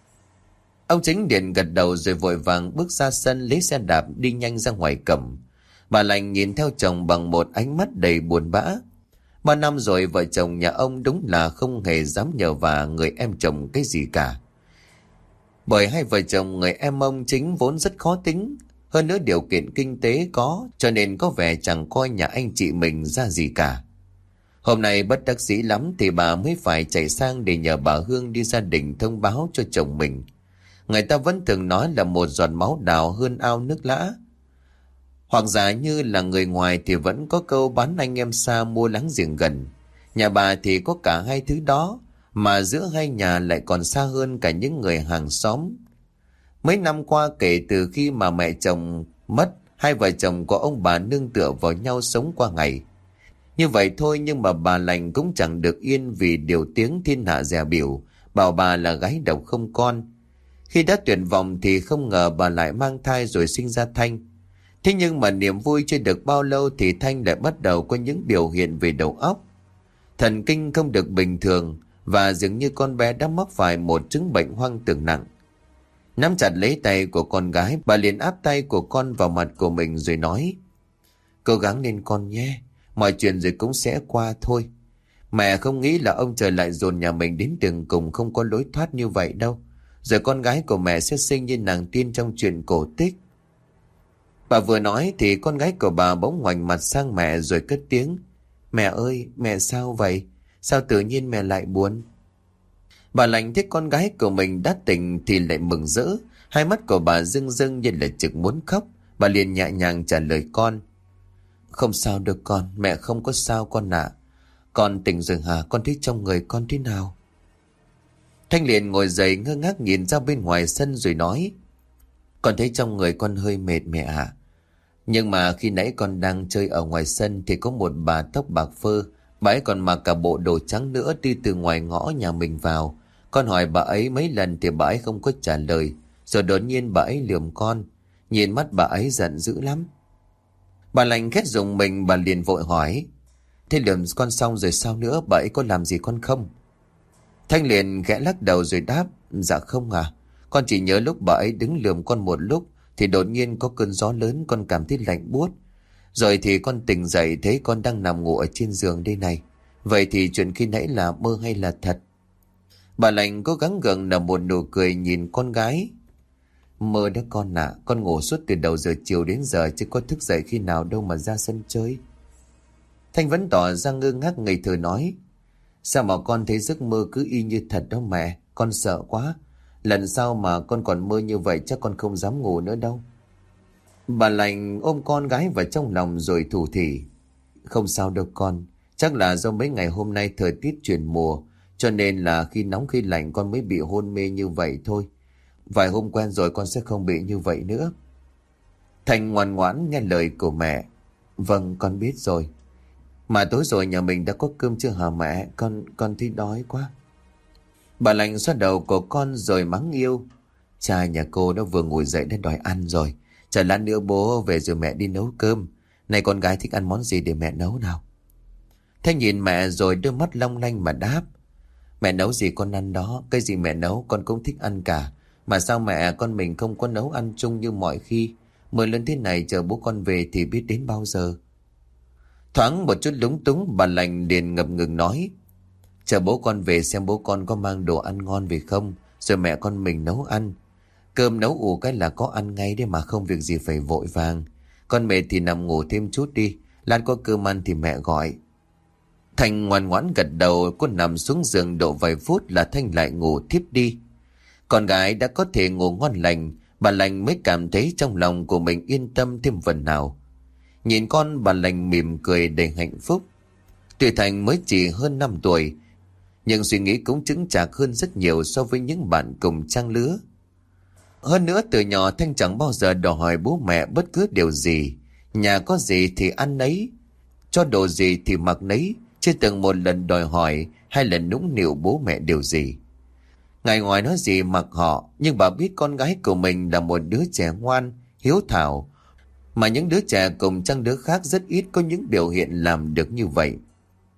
Ông Chính Điền gật đầu rồi vội vàng bước ra sân lấy xe đạp đi nhanh ra ngoài cổng. Bà Lành nhìn theo chồng bằng một ánh mắt đầy buồn bã. Ba năm rồi vợ chồng nhà ông đúng là không hề dám nhờ vả người em chồng cái gì cả. Bởi hai vợ chồng người em ông Chính vốn rất khó tính. Hơn nữa điều kiện kinh tế có, cho nên có vẻ chẳng coi nhà anh chị mình ra gì cả. Hôm nay bất đắc dĩ lắm thì bà mới phải chạy sang để nhờ bà Hương đi gia đình thông báo cho chồng mình. Người ta vẫn thường nói là một giọt máu đào hơn ao nước lã. Hoặc giả như là người ngoài thì vẫn có câu bán anh em xa mua láng giềng gần. Nhà bà thì có cả hai thứ đó, mà giữa hai nhà lại còn xa hơn cả những người hàng xóm. Mấy năm qua kể từ khi mà mẹ chồng mất, hai vợ chồng của ông bà nương tựa vào nhau sống qua ngày. Như vậy thôi nhưng mà bà Lành cũng chẳng được yên vì điều tiếng thiên hạ dè bỉu, bảo bà là gái độc không con. Khi đã tuyệt vọng thì không ngờ bà lại mang thai rồi sinh ra Thanh. Thế nhưng mà niềm vui chưa được bao lâu thì Thanh lại bắt đầu có những biểu hiện về đầu óc. Thần kinh không được bình thường và dường như con bé đã mắc phải một chứng bệnh hoang tưởng nặng. Nắm chặt lấy tay của con gái, bà liền áp tay của con vào mặt của mình rồi nói: "Cố gắng lên con nhé, mọi chuyện rồi cũng sẽ qua thôi. Mẹ không nghĩ là ông trời lại dồn nhà mình đến đường cùng không có lối thoát như vậy đâu. Rồi con gái của mẹ sẽ sinh như nàng tiên trong truyện cổ tích." Bà vừa nói thì con gái của bà bỗng ngoảnh mặt sang mẹ rồi cất tiếng: "Mẹ ơi, mẹ sao vậy? Sao tự nhiên mẹ lại buồn?" Bà Lành thấy con gái của mình đã tỉnh thì lại mừng rỡ. Hai mắt của bà rưng rưng như là trực muốn khóc. Bà liền nhẹ nhàng trả lời con: "Không sao được con, mẹ không có sao con ạ. Con tỉnh rồi hả? Con thấy trong người con thế nào?" Thanh liền ngồi dậy ngơ ngác nhìn ra bên ngoài sân rồi nói: "Con thấy trong người con hơi mệt mẹ ạ. Nhưng mà khi nãy con đang chơi ở ngoài sân thì có một bà tóc bạc phơ, bà ấy còn mặc cả bộ đồ trắng nữa đi từ ngoài ngõ nhà mình vào. Con hỏi bà ấy mấy lần thì bà ấy không có trả lời. Rồi đột nhiên bà ấy lườm con. Nhìn mắt bà ấy giận dữ lắm." Bà Lành khét dùng mình, bà liền vội hỏi: "Thế lườm con xong rồi sao nữa, bà ấy có làm gì con không?" Thanh liền khẽ lắc đầu rồi đáp: "Dạ không à. Con chỉ nhớ lúc bà ấy đứng lườm con một lúc thì đột nhiên có cơn gió lớn, con cảm thấy lạnh buốt. Rồi thì con tỉnh dậy thấy con đang nằm ngủ ở trên giường đây này. Vậy thì chuyện khi nãy là mơ hay là thật?" Bà Lành cố gắng gượng nở một nụ cười nhìn con gái: "Mơ đó con ạ, con ngủ suốt từ đầu giờ chiều đến giờ chứ có thức dậy khi nào đâu mà ra sân chơi." Thanh vẫn tỏ ra ngơ ngác ngây thơ nói: "Sao mà con thấy giấc mơ cứ y như thật đó mẹ, con sợ quá. Lần sau mà con còn mơ như vậy chắc con không dám ngủ nữa đâu." Bà Lành ôm con gái vào trong lòng rồi thủ thỉ: "Không sao đâu con, chắc là do mấy ngày hôm nay thời tiết chuyển mùa, cho nên là khi nóng khi lạnh con mới bị hôn mê như vậy thôi. Vài hôm quen rồi con sẽ không bị như vậy nữa." Thành ngoan ngoãn nghe lời của mẹ: "Vâng, con biết rồi. Mà tối rồi nhà mình đã có cơm chưa hả mẹ? Con con thấy đói quá." Bà Lành xoa đầu của con rồi mắng yêu: "Cha nhà cô nó vừa ngồi dậy đã đòi ăn rồi. Chờ lát nữa bố về rồi mẹ đi nấu cơm. Này con gái thích ăn món gì để mẹ nấu nào?" Thanh nhìn mẹ rồi đôi mắt long lanh mà đáp: "Mẹ nấu gì con ăn đó, cái gì mẹ nấu con cũng thích ăn cả. Mà sao mẹ con mình không có nấu ăn chung như mọi khi? Mưa lớn thế này chờ bố con về thì biết đến bao giờ." Thoáng một chút lúng túng, bà Lành liền ngập ngừng nói: "Chờ bố con về xem bố con có mang đồ ăn ngon về không, rồi mẹ con mình nấu ăn. Cơm nấu ủ cái là có ăn ngay đấy mà, không việc gì phải vội vàng. Con mệt thì nằm ngủ thêm chút đi, lát có cơm ăn thì mẹ gọi." Thanh ngoan ngoãn gật đầu, cô nằm xuống giường độ vài phút là Thanh lại ngủ thiếp đi. Con gái đã có thể ngủ ngon lành, bà Lành mới cảm thấy trong lòng của mình yên tâm thêm phần nào. Nhìn con, bà Lành mỉm cười đầy hạnh phúc. Tuy Thành mới chỉ hơn năm tuổi, nhưng suy nghĩ cũng chững chạc hơn rất nhiều so với những bạn cùng trang lứa. Hơn nữa từ nhỏ Thanh chẳng bao giờ đòi hỏi bố mẹ bất cứ điều gì. Nhà có gì thì ăn nấy, cho đồ gì thì mặc nấy, chưa từng một lần đòi hỏi hay là nũng nịu bố mẹ điều gì. Ngày ngoài nói gì mặc họ, nhưng bà biết con gái của mình là một đứa trẻ ngoan, hiếu thảo, mà những đứa trẻ cùng trang đứa khác rất ít có những biểu hiện làm được như vậy.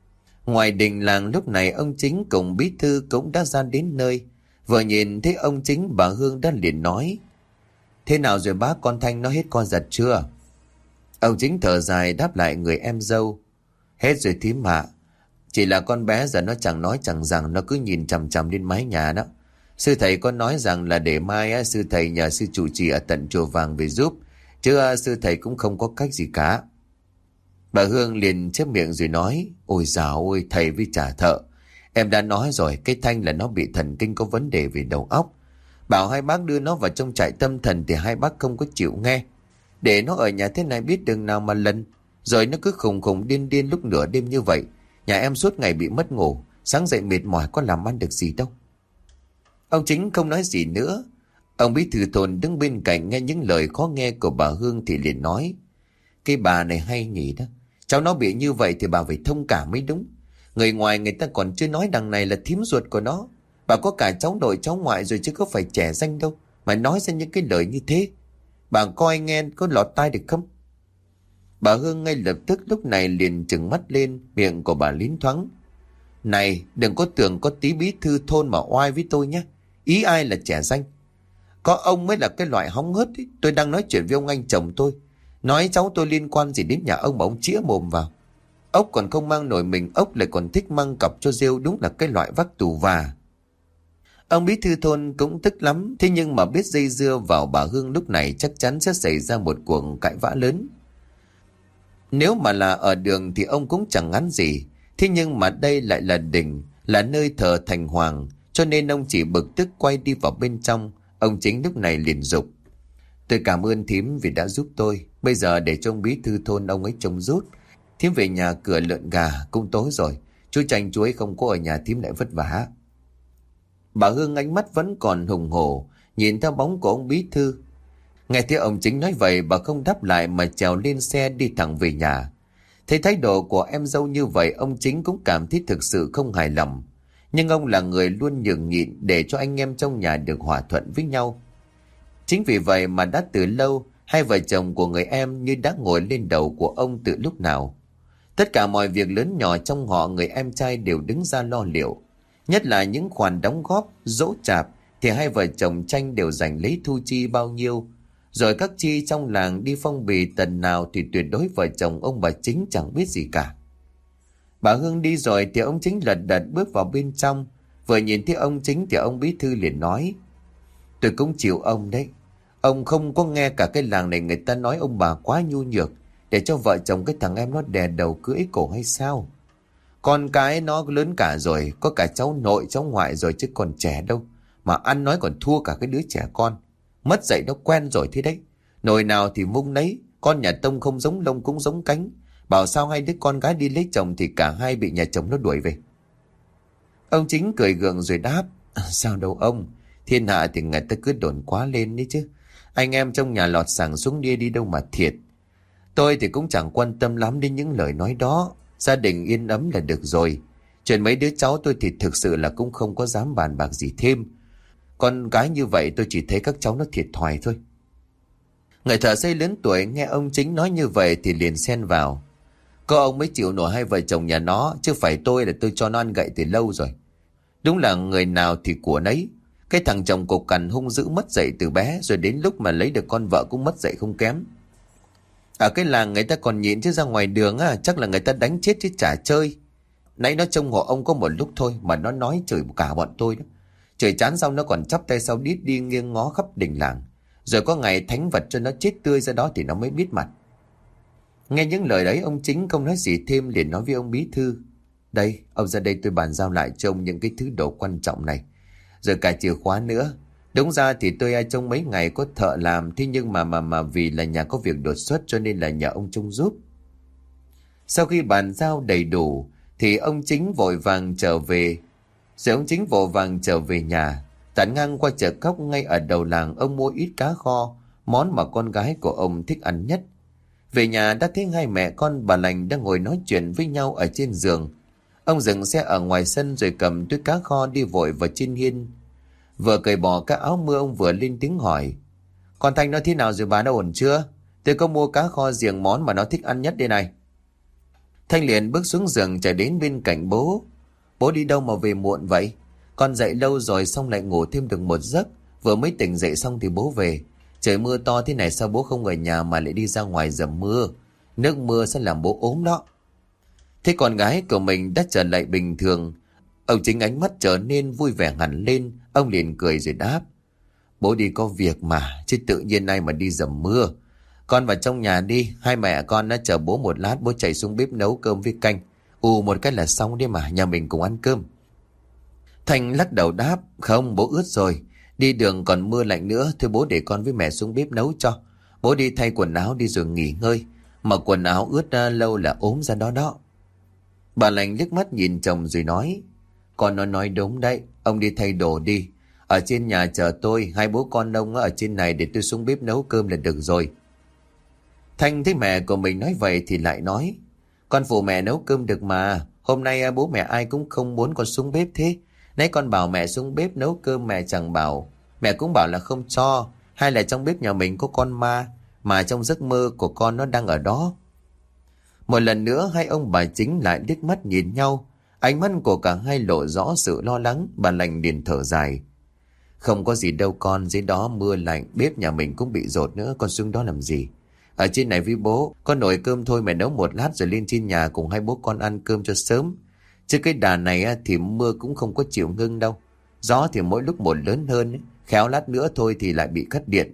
Ngoài đình làng lúc này ông Chính cùng bí thư cũng đã ra đến nơi. Vừa nhìn thấy ông Chính, bà Hương đã liền nói: Thế nào rồi bác, con Thanh nó hết con giật chưa? Ông Chính thở dài đáp lại người em dâu: Hết rồi thím ạ. Chỉ là con bé giờ nó chẳng nói chẳng rằng, nó cứ nhìn chằm chằm lên mái nhà đó. Sư thầy có nói rằng là để mai á, sư thầy nhờ sư trụ trì ở tận chùa vàng về giúp, chứ à, sư thầy cũng không có cách gì cả. Bà Hương liền chép miệng rồi nói: Ôi dào ôi, thầy với trả thợ. Em đã nói rồi, cái Thanh là nó bị thần kinh có vấn đề về đầu óc. Bảo hai bác đưa nó vào trong trại tâm thần thì hai bác không có chịu nghe. Để nó ở nhà thế này biết đường nào mà lần. Rồi nó cứ khùng khùng điên điên lúc nửa đêm như vậy. Nhà em suốt ngày bị mất ngủ, sáng dậy mệt mỏi có làm ăn được gì đâu. Ông Chính không nói gì nữa. Ông bí thư thôn đứng bên cạnh nghe những lời khó nghe của bà Hương thì liền nói: Cái bà này hay nhỉ đó. Cháu nó bị như vậy thì bà phải thông cảm mới đúng. Người ngoài người ta còn chưa nói đằng này là thím ruột của nó. Bà có cả cháu nội cháu ngoại rồi chứ có phải trẻ danh đâu mà nói ra những cái lời như thế. Bà coi nghe có lọt tai được không? Bà Hương ngay lập tức lúc này liền trừng mắt lên, miệng của bà lín thoáng: Này, đừng có tưởng có tí bí thư thôn mà oai với tôi nhé. Ý ai là trẻ danh? Có ông mới là cái loại hóng hớt ấy. Tôi đang nói chuyện với ông anh chồng tôi, nói cháu tôi liên quan gì đến nhà ông mà ông chĩa mồm vào. Ốc còn không mang nổi mình, ốc lại còn thích mang cặp cho rêu, đúng là cái loại vác tù và. Ông bí thư thôn cũng tức lắm, thế nhưng mà biết dây dưa vào bà Hương lúc này chắc chắn sẽ xảy ra một cuộc cãi vã lớn. Nếu mà là ở đường thì ông cũng chẳng ngán gì, thế nhưng mà đây lại là đình, là nơi thờ thành hoàng, cho nên ông chỉ bực tức quay đi vào bên trong. Ông Chính lúc này liền dục: Tôi cảm ơn thím vì đã giúp tôi. Bây giờ để cho ông bí thư thôn ông ấy trông rút. Thím về nhà cửa lợn gà, cũng tối rồi. Chú Tranh chú ấy không có ở nhà, thím lại vất vả. Bà Hương ánh mắt vẫn còn hùng hổ nhìn theo bóng của ông bí thư. Nghe thấy ông Chính nói vậy, bà không đáp lại mà trèo lên xe đi thẳng về nhà. Thấy thái độ của em dâu như vậy, ông Chính cũng cảm thấy thực sự không hài lòng. Nhưng ông là người luôn nhường nhịn để cho anh em trong nhà được hòa thuận với nhau. Chính vì vậy mà đã từ lâu, hai vợ chồng của người em như đã ngồi lên đầu của ông từ lúc nào. Tất cả mọi việc lớn nhỏ trong họ, người em trai đều đứng ra lo liệu. Nhất là những khoản đóng góp, dỗ chạp thì hai vợ chồng Tranh đều dành lấy thu chi bao nhiêu. Rồi các chi trong làng đi phong bì tần nào thì tuyệt đối vợ chồng ông bà Chính chẳng biết gì cả. Bà Hương đi rồi thì ông Chính lật đật bước vào bên trong. Vừa nhìn thấy ông Chính thì ông bí thư liền nói: Tôi cũng chịu ông đấy. Ông không có nghe cả cái làng này người ta nói ông bà quá nhu nhược, để cho vợ chồng cái thằng em nó đè đầu cưỡi cổ hay sao? Con cái nó lớn cả rồi, có cả cháu nội cháu ngoại rồi chứ còn trẻ đâu. Mà ăn nói còn thua cả cái đứa trẻ con. Mất dạy nó quen rồi thế đấy. Nồi nào thì vung nấy, con nhà Tông không giống lông cũng giống cánh. Bảo sao hai đứa con gái đi lấy chồng thì cả hai bị nhà chồng nó đuổi về. Ông Chính cười gượng rồi đáp: Sao đâu ông, thiên hạ thì người ta cứ đồn quá lên đấy chứ. Anh em trong nhà lọt sảng xuống đi đi đâu mà thiệt. Tôi thì cũng chẳng quan tâm lắm đến những lời nói đó. Gia đình yên ấm là được rồi. Chuyện mấy đứa cháu tôi thì thực sự là cũng không có dám bàn bạc gì thêm. Con gái như vậy tôi chỉ thấy các cháu nó thiệt thòi thôi. Người thợ xây lớn tuổi nghe ông Chính nói như vậy thì liền xen vào: Có ông mới chịu nổi hai vợ chồng nhà nó, chứ phải tôi là tôi cho nó ăn gậy từ lâu rồi. Đúng là người nào thì của nấy. Cái thằng chồng cục cằn hung dữ mất dạy từ bé, rồi đến lúc mà lấy được con vợ cũng mất dạy không kém. Ở cái làng người ta còn nhịn, chứ ra ngoài đường á, chắc là người ta đánh chết chứ chả chơi. Nãy nó trông hộ ông có một lúc thôi mà nó nói chửi cả bọn tôi đó. Trời chán xong nó còn chắp tay sau đít đi nghiêng ngó khắp đình làng. Rồi có ngày thánh vật cho nó chết tươi ra đó thì nó mới biết mặt. Nghe những lời đấy, ông Chính không nói gì thêm, liền nói với ông bí thư: Đây, ông ra đây tôi bàn giao lại cho ông những cái thứ đồ quan trọng này. Rồi cả chìa khóa nữa. Đúng ra thì tôi ai trông mấy ngày có thợ làm, thế nhưng mà mà mà vì là nhà có việc đột xuất cho nên là nhờ ông trông giúp. Sau khi bàn giao đầy đủ thì ông Chính vội vàng trở về. Rồi ông Chính vội vàng trở về nhà. Tạt ngang qua chợ cóc ngay ở đầu làng, ông mua ít cá kho, món mà con gái của ông thích ăn nhất. Về nhà đã thấy hai mẹ con bà Lành đang ngồi nói chuyện với nhau ở trên giường. Ông dừng xe ở ngoài sân rồi cầm túi cá kho đi vội vào trên hiên. Vừa cởi bỏ cái áo mưa, ông vừa lên tiếng hỏi: Con Thanh nó thế nào rồi bà, đã ổn chưa? Tôi có mua cá kho riêng món mà nó thích ăn nhất đây này. Thanh liền bước xuống giường chạy đến bên cạnh bố. Bố đi đâu mà về muộn vậy? Con dậy lâu rồi xong lại ngủ thêm được một giấc. Vừa mới tỉnh dậy xong thì bố về. Trời mưa to thế này sao bố không ở nhà mà lại đi ra ngoài dầm mưa? Nước mưa sẽ làm bố ốm đó. Thế con gái của mình đã trở lại bình thường. Ông Chính ánh mắt trở nên vui vẻ hẳn lên. Ông liền cười rồi đáp. Bố đi có việc mà, chứ tự nhiên ai mà đi dầm mưa. Con vào trong nhà đi, hai mẹ con đã chờ bố một lát, bố chạy xuống bếp nấu cơm với canh. Ù một cái là xong đi mà, nhà mình cùng ăn cơm. Thanh lắc đầu đáp. Không, bố ướt rồi. Đi đường còn mưa lạnh nữa. Thôi bố để con với mẹ xuống bếp nấu cho. Bố đi thay quần áo đi rồi nghỉ ngơi. Mà quần áo ướt ra lâu là ốm ra đó đó. Bà lành liếc mắt nhìn chồng rồi nói. Con nó nói đúng đấy. Ông đi thay đồ đi. Ở trên nhà chờ tôi. Hai bố con ông ở trên này để tôi xuống bếp nấu cơm là được rồi. Thanh thấy mẹ của mình nói vậy thì lại nói. Con phụ mẹ nấu cơm được mà. Hôm nay bố mẹ ai cũng không muốn con xuống bếp thế. Nãy con bảo mẹ xuống bếp nấu cơm mẹ chẳng bảo. Mẹ cũng bảo là không cho. Hay là trong bếp nhà mình có con ma. Mà trong giấc mơ của con nó đang ở đó. Một lần nữa hai ông bà Chính lại liếc mắt nhìn nhau. Ánh mắt của cả hai lộ rõ sự lo lắng. Bà lành liền thở dài. Không có gì đâu con. Dưới đó mưa lạnh. Bếp nhà mình cũng bị dột nữa. Con xuống đó làm gì? Ở trên này với bố. Con nồi cơm thôi mẹ nấu một lát rồi lên trên nhà cùng hai bố con ăn cơm cho sớm. Chứ cái đà này thì mưa cũng không có chịu ngưng đâu. Gió thì mỗi lúc một lớn hơn. Khéo lát nữa thôi thì lại bị cắt điện.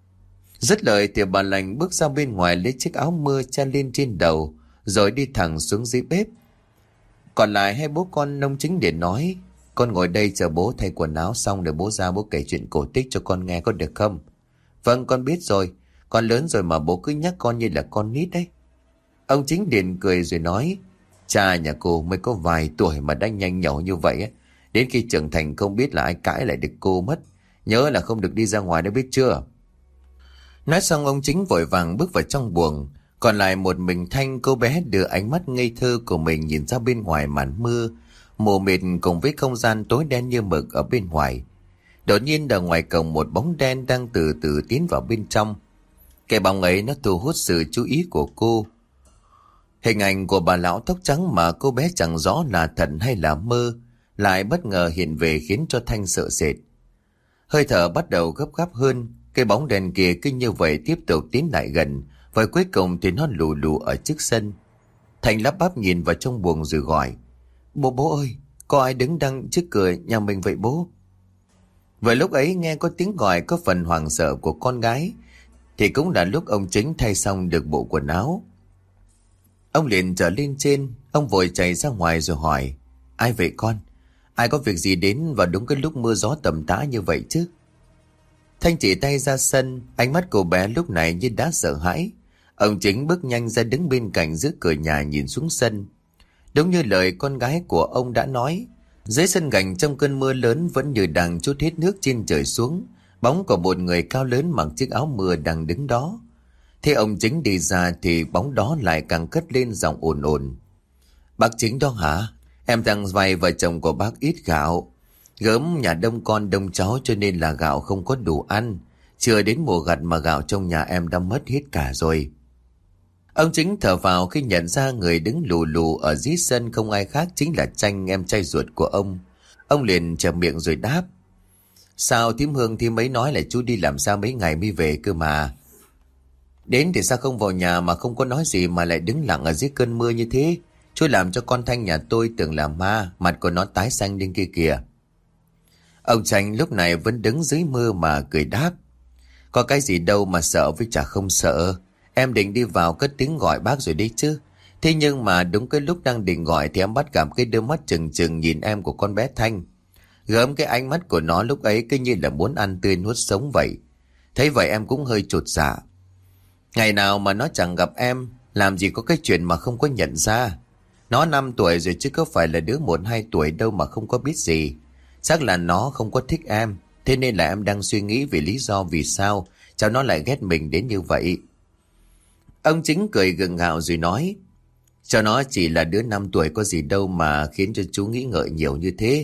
Dứt lời thì bà lành bước ra bên ngoài lấy chiếc áo mưa che lên trên đầu. Rồi đi thẳng xuống dưới bếp. Còn lại hai bố con nông Chính để nói. Con ngồi đây chờ bố thay quần áo xong để bố ra bố kể chuyện cổ tích cho con nghe có được không? Vâng con biết rồi. Con lớn rồi mà bố cứ nhắc con như là con nít đấy. Ông Chính liền cười rồi nói. Cha nhà cô mới có vài tuổi mà đã nhanh nhẩu như vậy ấy. Đến khi trưởng thành không biết là ai cãi lại được cô mất. Nhớ là không được đi ra ngoài đấy biết chưa? Nói xong ông Chính vội vàng bước vào trong buồng. Còn lại một mình Thanh, cô bé đưa ánh mắt ngây thơ của mình nhìn ra bên ngoài màn mưa mù mịt cùng với không gian tối đen như mực ở bên ngoài. Đột nhiên ở ngoài cổng một bóng đen đang từ từ tiến vào bên trong. Cái bóng ấy nó thu hút sự chú ý của cô. Hình ảnh của bà lão tóc trắng mà cô bé chẳng rõ là thật hay là mơ lại bất ngờ hiện về khiến cho Thanh sợ sệt. Hơi thở bắt đầu gấp gáp hơn. Cái bóng đèn kia cứ như vậy tiếp tục tiến lại gần. Và cuối cùng thì nó lù lù ở trước sân. Thanh lắp bắp nhìn vào trong buồng rồi gọi. Bố bố ơi, có ai đứng đằng trước cửa nhà mình vậy bố? Vậy lúc ấy nghe có tiếng gọi có phần hoảng sợ của con gái. Thì cũng là lúc ông Chính thay xong được bộ quần áo. Ông liền trở lên trên. Ông vội chạy ra ngoài rồi hỏi. Ai vậy con? Ai có việc gì đến vào đúng cái lúc mưa gió tầm tã như vậy chứ? Thanh chỉ tay ra sân. Ánh mắt cô bé lúc này như đã sợ hãi. Ông Chính bước nhanh ra đứng bên cạnh giữa cửa nhà nhìn xuống sân. Đúng như lời con gái của ông đã nói. Dưới sân gành trong cơn mưa lớn vẫn như đang trút hết nước trên trời xuống. Bóng của một người cao lớn mặc chiếc áo mưa đang đứng đó. Thế ông Chính đi ra thì bóng đó lại càng cất lên giọng ồn ồn. Bác Chính đó hả? Em đang vay vợ chồng của bác ít gạo. Gớm nhà đông con đông cháu cho nên là gạo không có đủ ăn. Chưa đến mùa gặt mà gạo trong nhà em đã mất hết cả rồi. Ông Chính thở vào khi nhận ra người đứng lù lù ở dưới sân không ai khác chính là Tranh, em trai ruột của ông. Ông liền chẹp miệng rồi đáp. Sao thím Hương thím ấy nói là chú đi làm sao mấy ngày mới về cơ mà. Đến thì sao không vào nhà mà không có nói gì mà lại đứng lặng ở dưới cơn mưa như thế. Chú làm cho con Thanh nhà tôi tưởng là ma, mặt của nó tái xanh lên kia kìa. Ông Tranh lúc này vẫn đứng dưới mưa mà cười đáp. Có cái gì đâu mà sợ với chả không sợ. Em định đi vào cất tiếng gọi bác rồi đấy chứ. Thế nhưng mà đúng cái lúc đang định gọi thì em bắt gặp cái đôi mắt trừng trừng nhìn em của con bé Thanh. Gớm cái ánh mắt của nó lúc ấy cứ như là muốn ăn tươi nuốt sống vậy. Thấy vậy em cũng hơi chột dạ. Ngày nào mà nó chẳng gặp em, làm gì có cái chuyện mà không có nhận ra. Nó năm tuổi rồi chứ có phải là đứa một hai tuổi đâu mà không có biết gì. Chắc là nó không có thích em. Thế nên là em đang suy nghĩ về lý do vì sao cháu nó lại ghét mình đến như vậy. Ông Chính cười gượng gạo rồi nói. Cho nó chỉ là đứa năm tuổi có gì đâu mà khiến cho chú nghĩ ngợi nhiều như thế.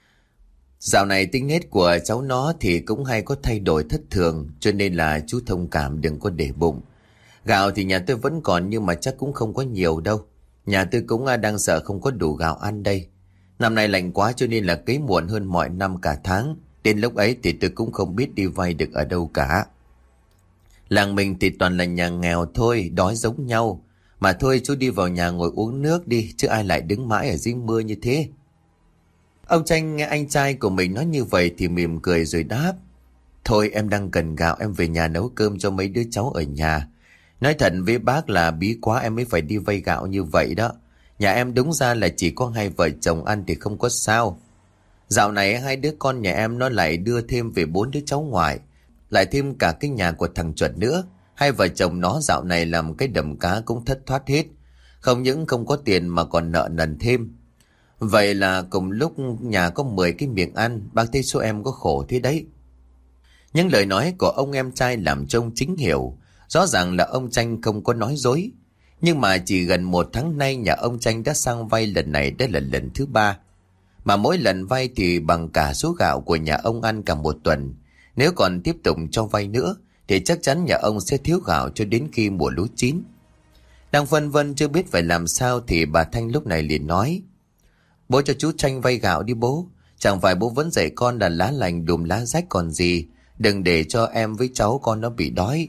Dạo này tính nết của cháu nó thì cũng hay có thay đổi thất thường, cho nên là chú thông cảm đừng có để bụng. Gạo thì nhà tôi vẫn còn nhưng mà chắc cũng không có nhiều đâu. Nhà tôi cũng à, đang sợ không có đủ gạo ăn đây. Năm nay lạnh quá cho nên là cấy muộn hơn mọi năm cả tháng. Đến lúc ấy thì tôi cũng không biết đi vay được ở đâu cả. Làng mình thì toàn là nhà nghèo thôi, đói giống nhau. Mà thôi chú đi vào nhà ngồi uống nước đi, chứ ai lại đứng mãi ở dưới mưa như thế. Ông Tranh nghe anh trai của mình nói như vậy thì mỉm cười rồi đáp. Thôi em đang cần gạo, em về nhà nấu cơm cho mấy đứa cháu ở nhà. Nói thật với bác là bí quá em mới phải đi vay gạo như vậy đó. Nhà em đúng ra là chỉ có hai vợ chồng ăn thì không có sao. Dạo này hai đứa con nhà em nó lại đưa thêm về bốn đứa cháu ngoại. Lại thêm cả cái nhà của thằng Chuẩn nữa. Hai vợ chồng nó dạo này làm cái đầm cá cũng thất thoát hết. Không những không có tiền mà còn nợ nần thêm. Vậy là cùng lúc nhà có mười cái miệng ăn, bác thấy số em có khổ thế đấy. Những lời nói của ông em trai làm trông chính hiểu. Rõ ràng là ông Tranh không có nói dối. Nhưng mà chỉ gần một tháng nay nhà ông Tranh đã sang vay lần này đã là lần thứ ba. Mà mỗi lần vay thì bằng cả số gạo của nhà ông ăn cả một tuần. Nếu còn tiếp tục cho vay nữa thì chắc chắn nhà ông sẽ thiếu gạo cho đến khi mùa lúa chín. Đang phân vân chưa biết phải làm sao thì bà Thanh lúc này liền nói. Bố cho chú Tranh vay gạo đi bố. Chẳng phải bố vẫn dạy con là lá lành đùm lá rách còn gì. Đừng để cho em với cháu con nó bị đói.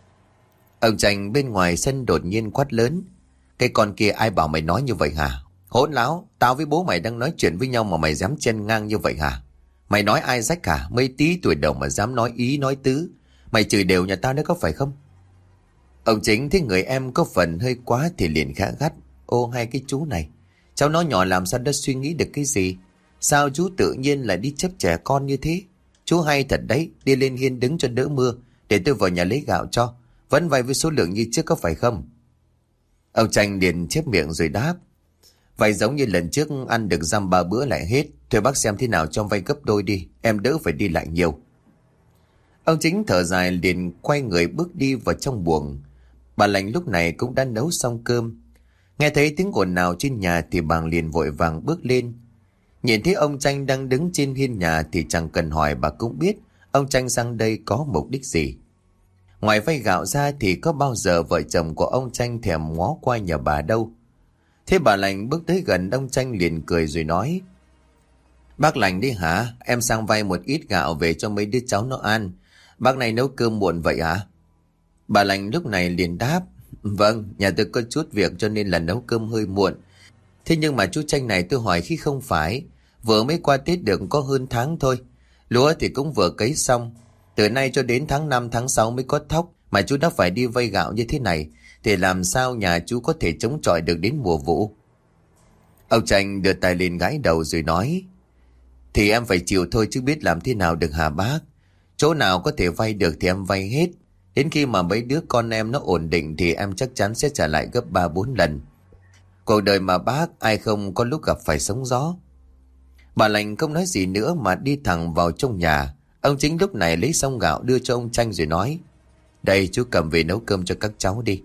Ông Tranh bên ngoài sân đột nhiên quát lớn. Cái con kia ai bảo mày nói như vậy hả? Hỗn láo, tao với bố mày đang nói chuyện với nhau mà mày dám chen ngang như vậy hả? Mày nói ai rách hả? Mấy tí tuổi đầu mà dám nói ý nói tứ. Mày chửi đều nhà tao đấy có phải không? Ông Chính thấy người em có phần hơi quá thì liền khá gắt. Ô hai cái chú này, cháu nó nhỏ làm sao đã suy nghĩ được cái gì? Sao chú tự nhiên lại đi chấp trẻ con như thế? Chú hay thật đấy, đi lên hiên đứng cho đỡ mưa, để tôi vào nhà lấy gạo cho. Vẫn vay với số lượng như trước có phải không? Ông Tranh liền chép miệng rồi đáp. Vậy giống như lần trước ăn được dăm ba bữa lại hết. Thôi bác xem thế nào cho vay gấp đôi đi, em đỡ phải đi lại nhiều. Ông Chính thở dài liền quay người bước đi vào trong buồng. Bà Lành lúc này cũng đã nấu xong cơm. Nghe thấy tiếng ồn nào trên nhà thì bà liền vội vàng bước lên. Nhìn thấy ông Tranh đang đứng trên hiên nhà thì chẳng cần hỏi bà cũng biết ông Tranh sang đây có mục đích gì. Ngoài vay gạo ra thì có bao giờ vợ chồng của ông Tranh thèm ngó qua nhà bà đâu. Thế bà Lành bước tới gần ông Tranh liền cười rồi nói. Bác Lành đi hả? Em sang vay một ít gạo về cho mấy đứa cháu nó ăn. Bác này nấu cơm muộn vậy hả? Bà Lành lúc này liền đáp. Vâng, nhà tôi có chút việc cho nên là nấu cơm hơi muộn. Thế nhưng mà chú Tranh này tôi hỏi khi không phải. Vừa mới qua Tết được có hơn tháng thôi. Lúa thì cũng vừa cấy xong. Từ nay cho đến tháng năm tháng sáu mới có thóc. Mà chú đã phải đi vay gạo như thế này thì làm sao nhà chú có thể chống chọi được đến mùa vụ? Ông Tranh đưa tay lên gãi đầu rồi nói. Thì em phải chịu thôi chứ biết làm thế nào được hả bác? Chỗ nào có thể vay được thì em vay hết. Đến khi mà mấy đứa con em nó ổn định thì em chắc chắn sẽ trả lại gấp ba bốn lần. Cuộc đời mà bác, ai không có lúc gặp phải sóng gió. Bà Lành không nói gì nữa mà đi thẳng vào trong nhà. Ông Chính lúc này lấy xong gạo đưa cho ông Tranh rồi nói. Đây chú cầm về nấu cơm cho các cháu đi.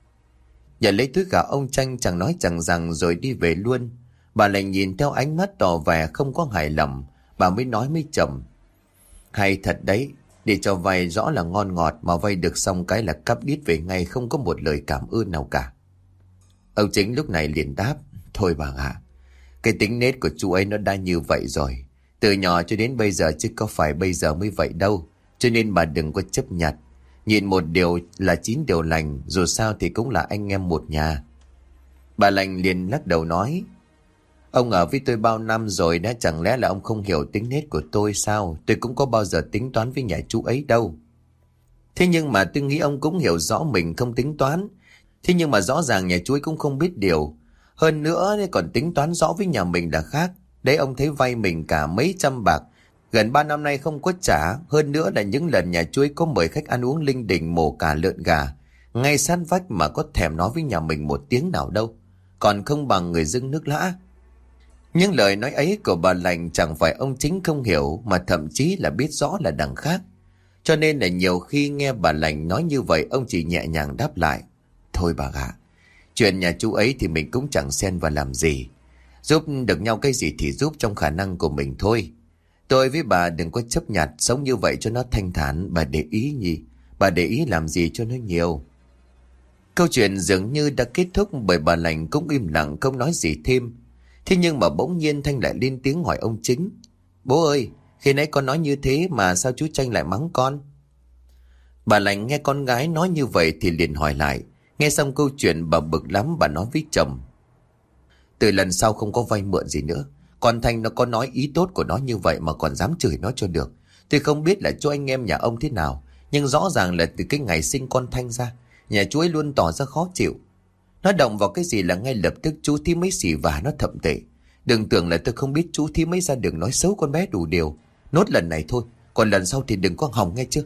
Nhận lấy túi gạo ông Tranh chẳng nói chẳng rằng rồi đi về luôn. Bà Lành nhìn theo ánh mắt tỏ vẻ không có hài lòng. Bà mới nói mới chậm. Hay thật đấy, để cho vay rõ là ngon ngọt mà vay được xong cái là cắp đít về ngay, không có một lời cảm ơn nào cả. Ông Chính lúc này liền đáp. Thôi bà ạ, cái tính nết của chú ấy nó đã như vậy rồi. Từ nhỏ cho đến bây giờ chứ có phải bây giờ mới vậy đâu. Cho nên bà đừng có chấp nhặt. Nhìn một điều là chín điều lành, dù sao thì cũng là anh em một nhà. Bà Lành liền lắc đầu nói. Ông ở với tôi bao năm rồi đã, chẳng lẽ là ông không hiểu tính nết của tôi sao? Tôi cũng có bao giờ tính toán với nhà chú ấy đâu. Thế nhưng mà tôi nghĩ ông cũng hiểu rõ mình không tính toán. Thế nhưng mà rõ ràng nhà chú ấy cũng không biết điều. Hơn nữa còn tính toán rõ với nhà mình là khác. Đấy ông thấy vay mình cả mấy trăm bạc. Gần ba năm nay không có trả. Hơn nữa là những lần nhà chú ấy có mời khách ăn uống linh đình mổ cả lợn gà. Ngay sát vách mà có thèm nói với nhà mình một tiếng nào đâu. Còn không bằng người dưng nước lã. Những lời nói ấy của bà Lành chẳng phải ông Chính không hiểu, mà thậm chí là biết rõ là đằng khác. Cho nên là nhiều khi nghe bà Lành nói như vậy, ông chỉ nhẹ nhàng đáp lại. Thôi bà ạ, chuyện nhà chú ấy thì mình cũng chẳng xen vào làm gì. Giúp được nhau cái gì thì giúp trong khả năng của mình thôi. Tôi với bà đừng có chấp nhặt, sống như vậy cho nó thanh thản. Bà để ý nhỉ? Bà để ý làm gì cho nó nhiều? Câu chuyện dường như đã kết thúc bởi bà lành cũng im lặng không nói gì thêm. Thế nhưng mà bỗng nhiên Thanh lại lên tiếng hỏi ông Chính. Bố ơi, khi nãy con nói như thế mà sao chú Tranh lại mắng con? Bà lành nghe con gái nói như vậy thì liền hỏi lại. Nghe xong câu chuyện bà bực lắm, bà nói với chồng. Từ lần sau không có vay mượn gì nữa. Con Thanh nó có nói ý tốt của nó như vậy mà còn dám chửi nó cho được. Tôi không biết là chú anh em nhà ông thế nào, nhưng rõ ràng là từ cái ngày sinh con Thanh ra, nhà chú ấy luôn tỏ ra khó chịu. Nó động vào cái gì là ngay lập tức chú thím mấy xỉ vả nó thậm tệ. Đừng tưởng là tôi không biết chú thím mấy ra đường nói xấu con bé đủ điều. Nốt lần này thôi, còn lần sau thì đừng có hòng nghe chưa.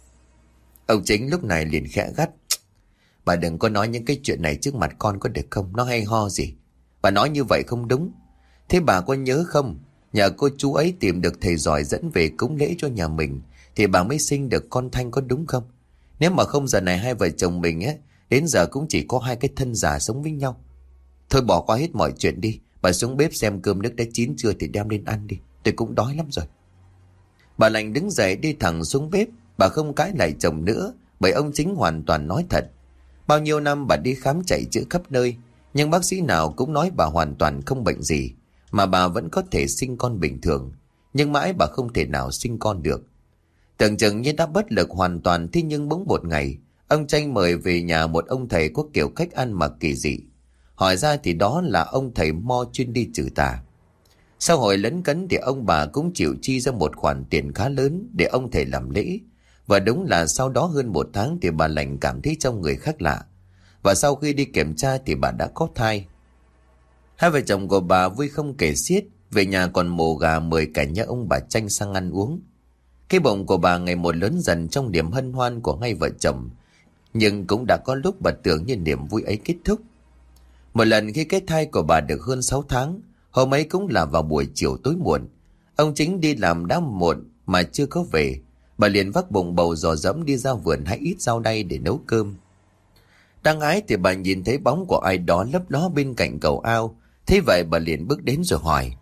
Ông Chính lúc này liền khẽ gắt. Bà đừng có nói những cái chuyện này trước mặt con có được không? Nó hay ho gì. Bà nói như vậy không đúng. Thế bà có nhớ không? Nhà cô chú ấy tìm được thầy giỏi dẫn về cúng lễ cho nhà mình, thì bà mới sinh được con Thanh, có đúng không? Nếu mà không giờ này hai vợ chồng mình ấy, đến giờ cũng chỉ có hai cái thân già sống với nhau. Thôi bỏ qua hết mọi chuyện đi. Bà xuống bếp xem cơm nước đã chín chưa thì đem lên ăn đi. Tôi cũng đói lắm rồi. Bà lành đứng dậy đi thẳng xuống bếp. Bà không cãi lại chồng nữa, bởi ông Chính hoàn toàn nói thật. Bao nhiêu năm bà đi khám chạy chữa khắp nơi, nhưng bác sĩ nào cũng nói bà hoàn toàn không bệnh gì, mà bà vẫn có thể sinh con bình thường. Nhưng mãi bà không thể nào sinh con được. Tưởng chừng như đã bất lực hoàn toàn. Thế nhưng bỗng một ngày, ông Tranh mời về nhà một ông thầy có kiểu cách ăn mặc kỳ dị. Hỏi ra thì đó là ông thầy mo chuyên đi trừ tà. Sau hồi lấn cấn thì ông bà cũng chịu chi ra một khoản tiền khá lớn để ông thầy làm lễ. Và đúng là sau đó hơn một tháng thì bà lành cảm thấy trong người khác lạ. Và sau khi đi kiểm tra thì bà đã có thai. Hai vợ chồng của bà vui không kể xiết. Về nhà còn mổ gà mời cả nhà ông bà Tranh sang ăn uống. Cái bụng của bà ngày một lớn dần trong niềm hân hoan của hai vợ chồng. Nhưng cũng đã có lúc bà tưởng như niềm vui ấy kết thúc. Một lần khi cái thai của bà được hơn sáu tháng, hôm ấy cũng là vào buổi chiều tối muộn. Ông Chính đi làm đã muộn mà chưa có về. Bà liền vác bụng bầu dò dẫm đi ra vườn hái ít rau đay để nấu cơm. Đang ái thì bà nhìn thấy bóng của ai đó lấp ló bên cạnh cầu ao. Thế vậy bà liền bước đến rồi hỏi.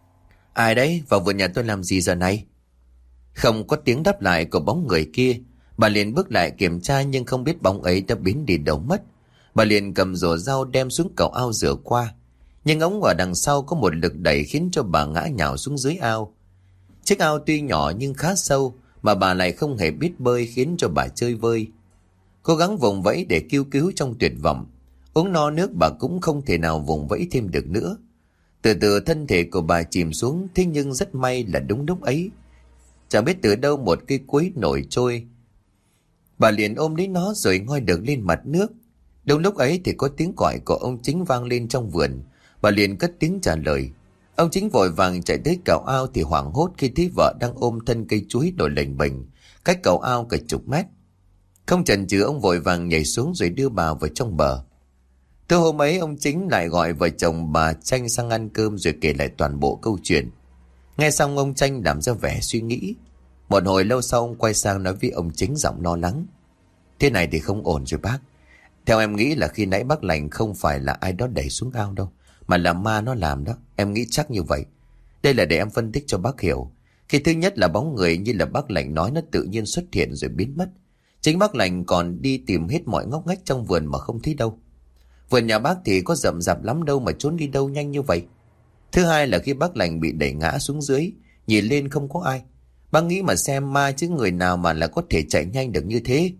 Ai đấy, vào vườn nhà tôi làm gì giờ này? Không có tiếng đáp lại của bóng người kia. Bà liền bước lại kiểm tra nhưng không biết bóng ấy đã biến đi đâu mất. Bà liền cầm rổ rau đem xuống cầu ao rửa qua. Nhưng ống ở đằng sau có một lực đẩy khiến cho bà ngã nhào xuống dưới ao. Chiếc ao tuy nhỏ nhưng khá sâu, mà bà lại không hề biết bơi khiến cho bà chơi vơi. Cố gắng vùng vẫy để kêu cứu trong tuyệt vọng. Uống no nước bà cũng không thể nào vùng vẫy thêm được nữa. Từ từ thân thể của bà chìm xuống. Thế nhưng rất may là đúng lúc ấy, chẳng biết từ đâu một cây quế nổi trôi. Bà liền ôm lấy nó rồi ngoi được lên mặt nước. Đúng lúc ấy thì có tiếng gọi của ông Chính vang lên trong vườn. Bà liền cất tiếng trả lời. Ông Chính vội vàng chạy tới cầu ao thì hoảng hốt khi thấy vợ đang ôm thân cây chuối nổi lềnh bềnh cách cầu ao cả chục mét. Không chần chừ ông vội vàng nhảy xuống rồi đưa bà vào trong bờ. Từ hôm ấy ông Chính lại gọi vợ chồng bà Tranh sang ăn cơm rồi kể lại toàn bộ câu chuyện. Nghe xong ông Tranh làm ra vẻ suy nghĩ. Một hồi lâu sau ông quay sang nói với ông Chính giọng lo lắng. Thế này thì không ổn rồi bác. Theo em nghĩ là khi nãy bác lành không phải là ai đó đẩy xuống ao đâu, mà là ma nó làm đó. Em nghĩ chắc như vậy. Đây là để em phân tích cho bác hiểu. Khi thứ nhất là bóng người như là bác lành nói nó tự nhiên xuất hiện rồi biến mất. Chính bác lành còn đi tìm hết mọi ngóc ngách trong vườn mà không thấy đâu. Vườn nhà bác thì có rậm rạp lắm đâu mà trốn đi đâu nhanh như vậy. Thứ hai là khi bác lành bị đẩy ngã xuống dưới, nhìn lên không có ai. Bác nghĩ mà xem ma chứ người nào mà là có thể chạy nhanh được như thế.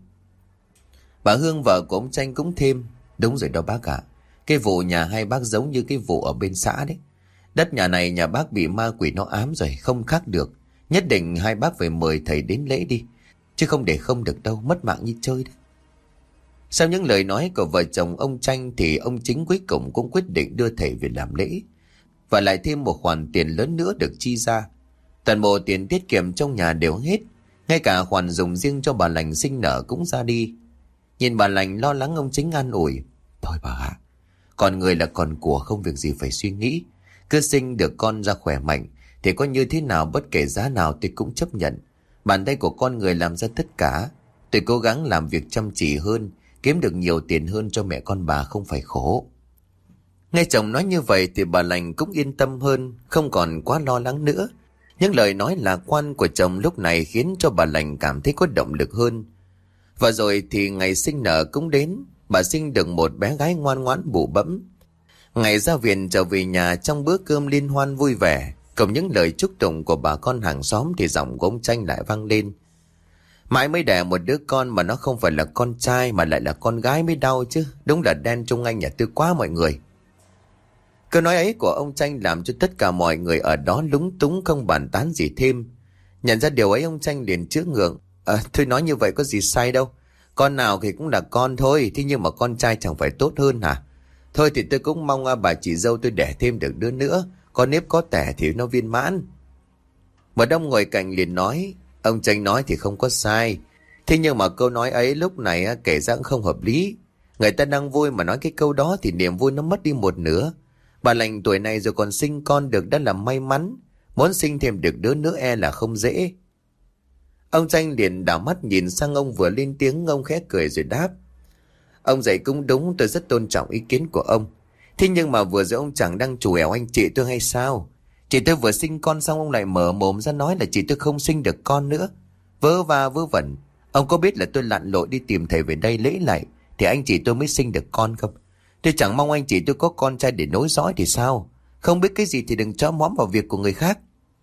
Bà Hương vợ của ông Tranh cũng thêm. Đúng rồi đó bác ạ. Cái vụ nhà hai bác giống như cái vụ ở bên xã đấy. Đất nhà này nhà bác bị ma quỷ nó ám rồi, không khác được. Nhất định hai bác phải mời thầy đến lễ đi, chứ không để không được đâu, mất mạng như chơi đấy. Sau những lời nói của vợ chồng ông Tranh thì ông Chính cuối cùng cũng quyết định đưa thầy về làm lễ. Và lại thêm một khoản tiền lớn nữa được chi ra. Toàn bộ tiền tiết kiệm trong nhà đều hết. Ngay cả khoản dùng riêng cho bà lành sinh nở cũng ra đi. Nhìn bà lành lo lắng ông Chính an ủi. Thôi bà ạ, con người là con của, không việc gì phải suy nghĩ. Cứ sinh được con ra khỏe mạnh thì có như thế nào bất kể giá nào tôi cũng chấp nhận. Bàn tay của con người làm ra tất cả. Tôi cố gắng làm việc chăm chỉ hơn, kiếm được nhiều tiền hơn cho mẹ con bà không phải khổ. Nghe chồng nói như vậy thì bà lành cũng yên tâm hơn, không còn quá lo lắng nữa. Những lời nói lạc quan của chồng lúc này khiến cho bà lành cảm thấy có động lực hơn. Và rồi thì ngày sinh nở cũng đến. bà sinh được một bé gái ngoan ngoãn bụ bẫm. Ngày ra viện trở về nhà, trong bữa cơm liên hoan vui vẻ, cùng những lời chúc tụng của bà con hàng xóm, thì giọng của ông Tranh lại vang lên: mãi mới đẻ một đứa con mà nó không phải là con trai mà lại là con gái mới đau chứ. Đúng là đen trong anh nhà tôi quá mọi người. Câu nói ấy của ông Tranh làm cho tất cả mọi người ở đó lúng túng, không bàn tán gì thêm. Nhận ra điều ấy, ông Tranh liền chữa ngượng: à, thôi nói như vậy có gì sai đâu. Con nào thì cũng là con thôi, thế nhưng mà con trai chẳng phải tốt hơn hả? Thôi thì tôi cũng mong bà chị dâu tôi đẻ thêm được đứa nữa, có nếp có tẻ thì nó viên mãn. Một đông ngồi cạnh liền nói: ông Tranh nói thì không có sai, thế nhưng mà câu nói ấy lúc này kể ra cũng không hợp lý. Người ta đang vui mà nói cái câu đó thì niềm vui nó mất đi một nửa. Bà lành tuổi này rồi còn sinh con được đã là may mắn, muốn sinh thêm được đứa nữa e là không dễ. Ông Tranh liền đảo mắt nhìn sang ông vừa lên tiếng, ông khẽ cười rồi đáp: ông dạy cũng đúng, tôi rất tôn trọng ý kiến của ông. Thế nhưng mà vừa rồi ông chẳng đang trù ẻo anh chị tôi hay sao? Chị tôi vừa sinh con xong ông lại mở mồm ra nói là chị tôi không sinh được con nữa. Vớ va vớ vẩn. Ông có biết là tôi lặn lội đi tìm thầy về đây lễ lại thì anh chị tôi mới sinh được con không? Tôi chẳng mong anh chị tôi có con trai để nối dõi thì sao? Không biết cái gì thì đừng cho móm vào việc của người khác.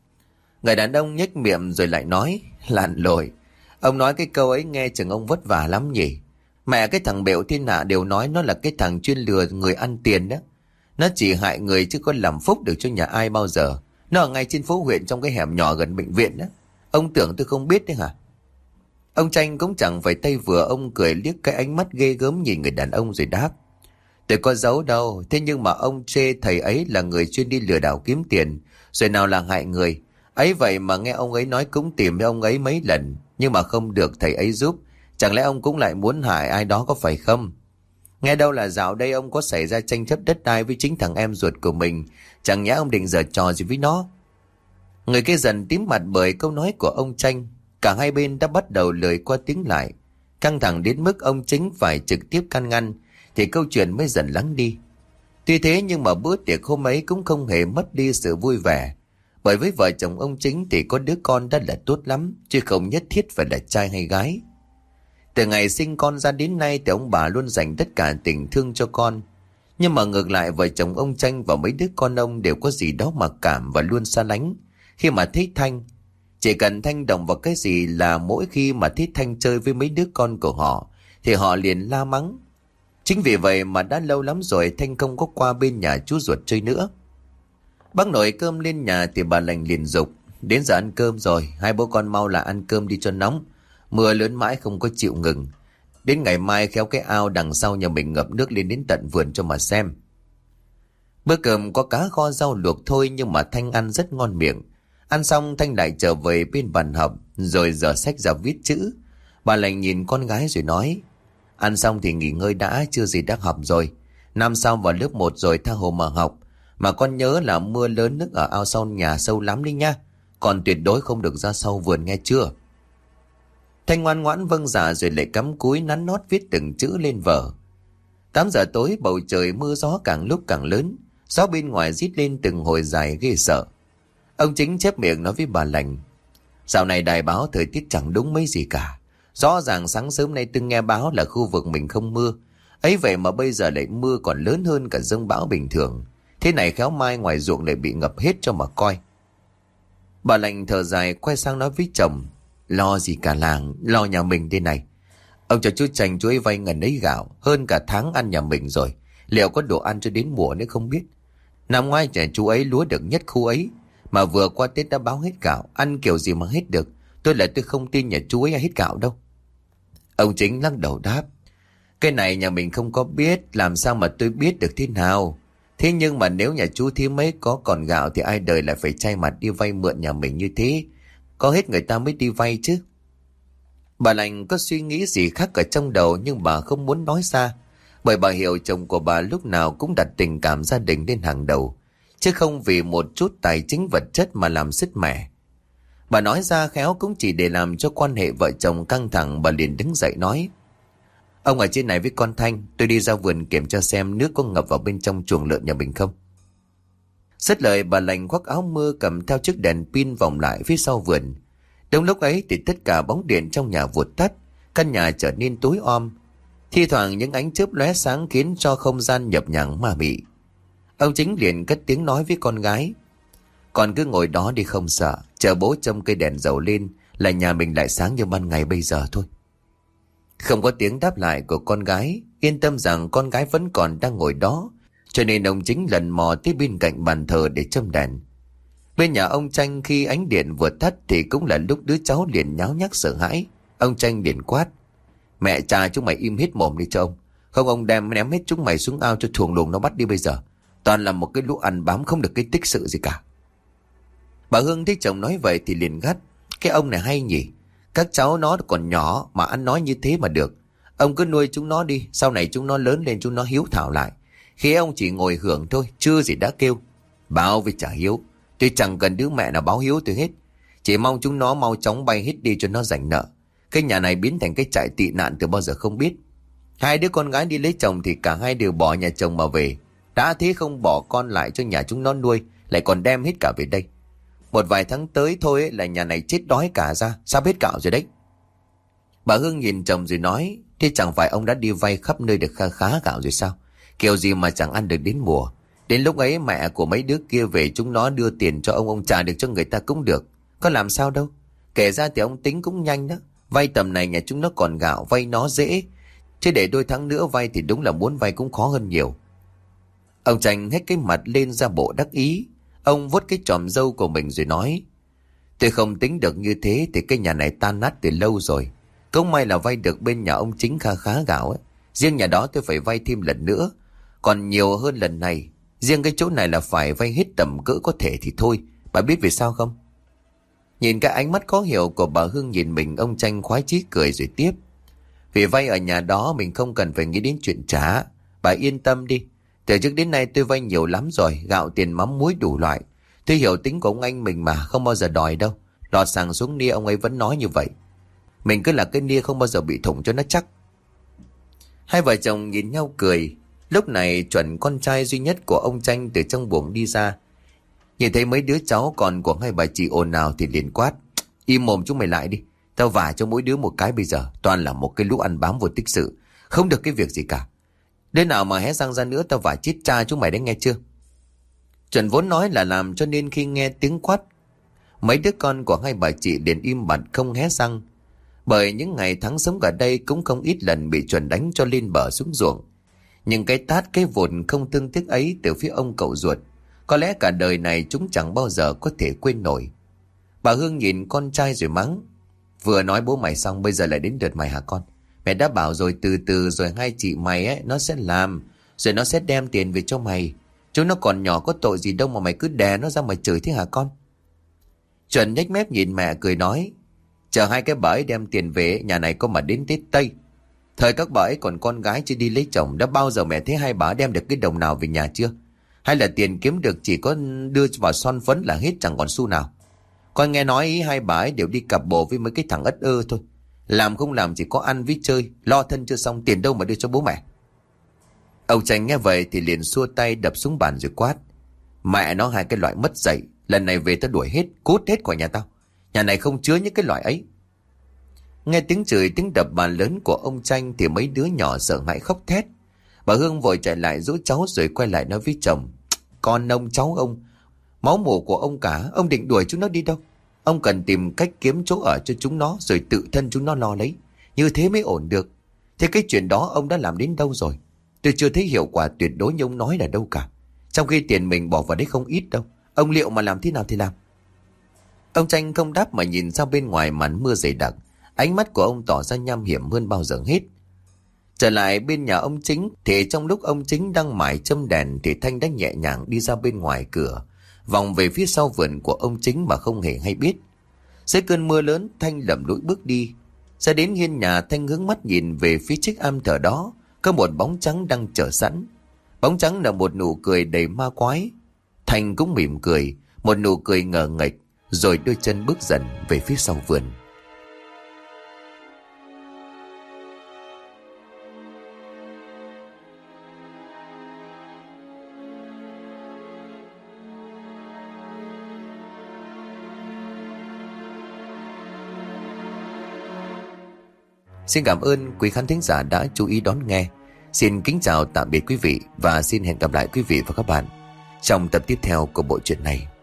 Người đàn ông nhếch miệng rồi lại nói: lặn lội. Ông nói cái câu ấy nghe chừng ông vất vả lắm nhỉ. Mẹ cái thằng bẹo thiên hạ đều nói nó là cái thằng chuyên lừa người ăn tiền đó. Nó chỉ hại người chứ có làm phúc được cho nhà ai bao giờ. Nó ở ngay trên phố huyện trong cái hẻm nhỏ gần bệnh viện đó. Ông tưởng tôi không biết đấy hả? Ông Tranh cũng chẳng phải tay vừa, ông cười liếc cái ánh mắt ghê gớm nhìn người đàn ông rồi đáp: tôi có giấu đâu, thế nhưng mà ông chê thầy ấy là người chuyên đi lừa đảo kiếm tiền, rồi nào là hại người. Ấy vậy mà nghe ông ấy nói cũng tìm với ông ấy mấy lần, nhưng mà không được thầy ấy giúp. Chẳng lẽ ông cũng lại muốn hại ai đó có phải không? Nghe đâu là dạo đây ông có xảy ra tranh chấp đất đai với chính thằng em ruột của mình. Chẳng nhẽ ông định giở trò gì với nó? Người kia dần tím mặt bởi câu nói của ông Tranh. Cả hai bên đã bắt đầu lời qua tiếng lại, căng thẳng đến mức ông chính phải trực tiếp can ngăn thì câu chuyện mới dần lắng đi. Tuy thế nhưng mà bữa tiệc hôm ấy cũng không hề mất đi sự vui vẻ, bởi với vợ chồng ông Chính thì có đứa con đã là tốt lắm, chứ không nhất thiết phải là trai hay gái. Từ ngày sinh con ra đến nay thì ông bà luôn dành tất cả tình thương cho con. Nhưng mà ngược lại vợ chồng ông Tranh và mấy đứa con ông đều có gì đó mặc cảm và luôn xa lánh khi mà thấy Thanh. Chỉ cần Thanh động vào cái gì là mỗi khi mà thấy Thanh chơi với mấy đứa con của họ thì họ liền la mắng. Chính vì vậy mà đã lâu lắm rồi Thanh không có qua bên nhà chú ruột chơi nữa. Bác nồi cơm lên nhà thì bà lành liền dục: đến giờ ăn cơm rồi, hai bố con mau là ăn cơm đi cho nóng. Mưa lớn mãi không có chịu ngừng. Đến ngày mai khéo cái ao đằng sau nhà mình ngập nước lên đến tận vườn cho mà xem. Bữa cơm có cá kho rau luộc thôi nhưng mà Thanh ăn rất ngon miệng. Ăn xong Thanh lại trở về bên bàn học rồi dở sách ra viết chữ. Bà lành nhìn con gái rồi nói: ăn xong thì nghỉ ngơi đã, chưa gì đã học rồi. Năm sau vào lớp một rồi tha hồ mà học. Mà con nhớ là mưa lớn nước ở ao sau nhà sâu lắm đi nha. Còn tuyệt đối không được ra sau vườn nghe chưa? Thanh ngoan ngoãn vâng dạ rồi lại cắm cúi nắn nót viết từng chữ lên vở. Tám giờ tối bầu trời mưa gió càng lúc càng lớn. Gió bên ngoài rít lên từng hồi dài ghê sợ. Ông Chính chép miệng nói với bà lành: dạo này đài báo thời tiết chẳng đúng mấy gì cả. Rõ ràng sáng sớm nay tôi nghe báo là khu vực mình không mưa. Ấy vậy mà bây giờ lại mưa còn lớn hơn cả dông bão bình thường. Thế này khéo mai ngoài ruộng lại bị ngập hết cho mà coi. Bà lành thở dài quay sang nói với chồng: lo gì cả làng, lo nhà mình đây này. Ông cho chú Tranh chú ấy vay ngần ấy gạo, hơn cả tháng ăn nhà mình rồi. Liệu có đồ ăn cho đến mùa nữa không biết. Năm ngoái nhà chú ấy lúa được nhất khu ấy, mà vừa qua Tết đã báo hết gạo, ăn kiểu gì mà hết được. Tôi là tôi không tin nhà chú ấy hết gạo đâu. Ông Chính lắc đầu đáp: cái này nhà mình không có biết, làm sao mà tôi biết được thế nào. Thế nhưng mà nếu nhà chú thím mấy có còn gạo thì ai đời lại phải chay mặt đi vay mượn nhà mình như thế. Có hết người ta mới đi vay chứ. Bà lành có suy nghĩ gì khác ở trong đầu nhưng bà không muốn nói ra, bởi bà hiểu chồng của bà lúc nào cũng đặt tình cảm gia đình lên hàng đầu, chứ không vì một chút tài chính vật chất mà làm sứt mẻ. Bà nói ra khéo cũng chỉ để làm cho quan hệ vợ chồng căng thẳng. Bà liền đứng dậy nói: ông ở trên này với con Thanh, tôi đi ra vườn kiểm tra xem nước có ngập vào bên trong chuồng lợn nhà mình không. Dứt lời bà lành khoác áo mưa cầm theo chiếc đèn pin vòng lại phía sau vườn. Đúng lúc ấy thì tất cả bóng điện trong nhà vụt tắt, căn nhà trở nên tối om. Thi thoảng những ánh chớp lóe sáng khiến cho không gian nhập nhằng ma mị. Ông Chính liền cất tiếng nói với con gái: "Con cứ ngồi đó đi, không sợ. Chờ bố châm cây đèn dầu lên là nhà mình lại sáng như ban ngày bây giờ thôi." Không có tiếng đáp lại của con gái. Yên tâm rằng con gái vẫn còn đang ngồi đó, cho nên ông Chính lần mò tới bên cạnh bàn thờ để châm đèn. Bên nhà ông Tranh khi ánh điện vừa tắt thì cũng là lúc đứa cháu liền nháo nhác sợ hãi. Ông Tranh liền quát: "Mẹ cha chúng mày im hết mồm đi cho ông. Không ông đem ném hết chúng mày xuống ao cho thuồng luồng nó bắt đi bây giờ. Toàn là một cái lũ ăn bám không được cái tích sự gì cả." Bà Hương thấy chồng nói vậy thì liền gắt: "Cái ông này hay nhỉ. Các cháu nó còn nhỏ mà ăn nói như thế mà được. Ông cứ nuôi chúng nó đi, sau này chúng nó lớn lên chúng nó hiếu thảo lại. Khi ông chỉ ngồi hưởng thôi, chưa gì đã kêu. Báo với chả hiếu. Tôi chẳng cần đứa mẹ nào báo hiếu tôi hết. Chỉ mong chúng nó mau chóng bay hết đi cho nó rảnh nợ. Cái nhà này biến thành cái trại tị nạn từ bao giờ không biết. Hai đứa con gái đi lấy chồng thì cả hai đều bỏ nhà chồng mà về. Đã thế không bỏ con lại cho nhà chúng nó nuôi, lại còn đem hết cả về đây. Một vài tháng tới thôi ấy, là nhà này chết đói cả ra, sắp hết gạo rồi đấy." Bà Hương nhìn chồng rồi nói: "Thế chẳng phải ông đã đi vay khắp nơi được kha khá gạo rồi sao? Kiểu gì mà chẳng ăn được đến mùa. Đến lúc ấy mẹ của mấy đứa kia về chúng nó đưa tiền cho ông, ông trả được cho người ta cũng được. Có làm sao đâu. Kể ra thì ông tính cũng nhanh đó. Vay tầm này nhà chúng nó còn gạo, vay nó dễ. Chứ để đôi tháng nữa vay thì đúng là muốn vay cũng khó hơn nhiều." Ông Tranh hết cái mặt lên ra bộ đắc ý. Ông vuốt cái chòm râu của mình rồi nói: "Tôi không tính được như thế thì cái nhà này tan nát từ lâu rồi. Cũng may là vay được bên nhà ông Chính kha khá gạo ấy. Riêng nhà đó tôi phải vay thêm lần nữa, còn nhiều hơn lần này. Riêng cái chỗ này là phải vay hết tầm cỡ có thể thì thôi. Bà biết vì sao không?" Nhìn cái ánh mắt khó hiểu của bà Hương nhìn mình, ông Tranh khoái chí cười rồi tiếp: "Vì vay ở nhà đó mình không cần phải nghĩ đến chuyện trả. Bà yên tâm đi. Từ trước đến nay tôi vay nhiều lắm rồi, gạo tiền mắm muối đủ loại. Tôi hiểu tính của ông anh mình mà, không bao giờ đòi đâu. Lọt sàng xuống nia ông ấy vẫn nói như vậy. Mình cứ là cái nia không bao giờ bị thủng cho nó chắc." Hai vợ chồng nhìn nhau cười. Lúc này Chuẩn, con trai duy nhất của ông Tranh, từ trong buồng đi ra. Nhìn thấy mấy đứa cháu còn của hai bà chị ồn ào thì liền quát: "Im mồm chúng mày lại đi. Tao vả cho mỗi đứa một cái bây giờ. Toàn là một cái lũ ăn bám vô tích sự, không được cái việc gì cả. Đứa nào mà hé răng ra nữa tao vả chết cha chúng mày đấy, nghe chưa?" Chuẩn vốn nói là làm, cho nên khi nghe tiếng quát, mấy đứa con của hai bà chị liền im bặt không hé răng. Bởi những ngày tháng sống ở đây cũng không ít lần bị Chuẩn đánh cho lên bờ xuống ruộng. Nhưng cái tát cái vụt không thương tiếc ấy từ phía ông cậu ruột, có lẽ cả đời này chúng chẳng bao giờ có thể quên nổi. Bà Hương nhìn con trai rồi mắng: "Vừa nói bố mày xong bây giờ lại đến lượt mày hả con? Mẹ đã bảo rồi, từ từ rồi hai chị mày ấy nó sẽ làm, rồi nó sẽ đem tiền về cho mày. Chúng nó còn nhỏ có tội gì đâu mà mày cứ đè nó ra mà chửi thế hả con?" Chuẩn nhếch mép nhìn mẹ cười nói: "Chờ hai cái bà ấy đem tiền về, nhà này có mà đến Tết Tây. Thời các bà ấy còn con gái chưa đi lấy chồng, đã bao giờ mẹ thấy hai bà đem được cái đồng nào về nhà chưa? Hay là tiền kiếm được chỉ có đưa vào son phấn là hết, chẳng còn xu nào? Con nghe nói ý hai bà ấy đều đi cặp bồ với mấy cái thằng ất ơ thôi. Làm không làm chỉ có ăn với chơi, lo thân chưa xong, tiền đâu mà đưa cho bố mẹ." Ông Tranh nghe vậy thì liền xua tay đập xuống bàn rồi quát: "Mẹ nó hai cái loại mất dạy, lần này về tao đuổi hết, cút hết khỏi nhà tao. Nhà này không chứa những cái loại ấy." Nghe tiếng chửi, tiếng đập bàn lớn của ông Tranh thì mấy đứa nhỏ sợ hãi khóc thét. Bà Hương vội chạy lại dỗ cháu rồi quay lại nói với chồng: "Con ông, cháu ông, máu mủ của ông cả, ông định đuổi chúng nó đi đâu? Ông cần tìm cách kiếm chỗ ở cho chúng nó, rồi tự thân chúng nó lo lấy. Như thế mới ổn được. Thế cái chuyện đó ông đã làm đến đâu rồi? Tôi chưa thấy hiệu quả tuyệt đối như ông nói là đâu cả. Trong khi tiền mình bỏ vào đấy không ít đâu. Ông liệu mà làm thế nào thì làm." Ông Tranh không đáp mà nhìn ra bên ngoài màn mưa dày đặc. Ánh mắt của ông tỏ ra nham hiểm hơn bao giờ hết. Trở lại bên nhà ông Chính thì trong lúc ông Chính đang mải châm đèn thì Thanh đã nhẹ nhàng đi ra bên ngoài cửa, vòng về phía sau vườn của ông Chính mà không hề hay biết. Dưới cơn mưa lớn, Thanh lầm lũi bước đi. Ra đến hiên nhà, Thanh hướng mắt nhìn về phía chiếc am thờ đó, có một bóng trắng đang chờ sẵn. Bóng trắng là một nụ cười đầy ma quái. Thanh cũng mỉm cười, một nụ cười ngờ nghệch, rồi đôi chân bước dần về phía sau vườn. Xin cảm ơn quý khán thính giả đã chú ý đón nghe. Xin kính chào tạm biệt quý vị và xin hẹn gặp lại quý vị và các bạn trong tập tiếp theo của bộ truyện này.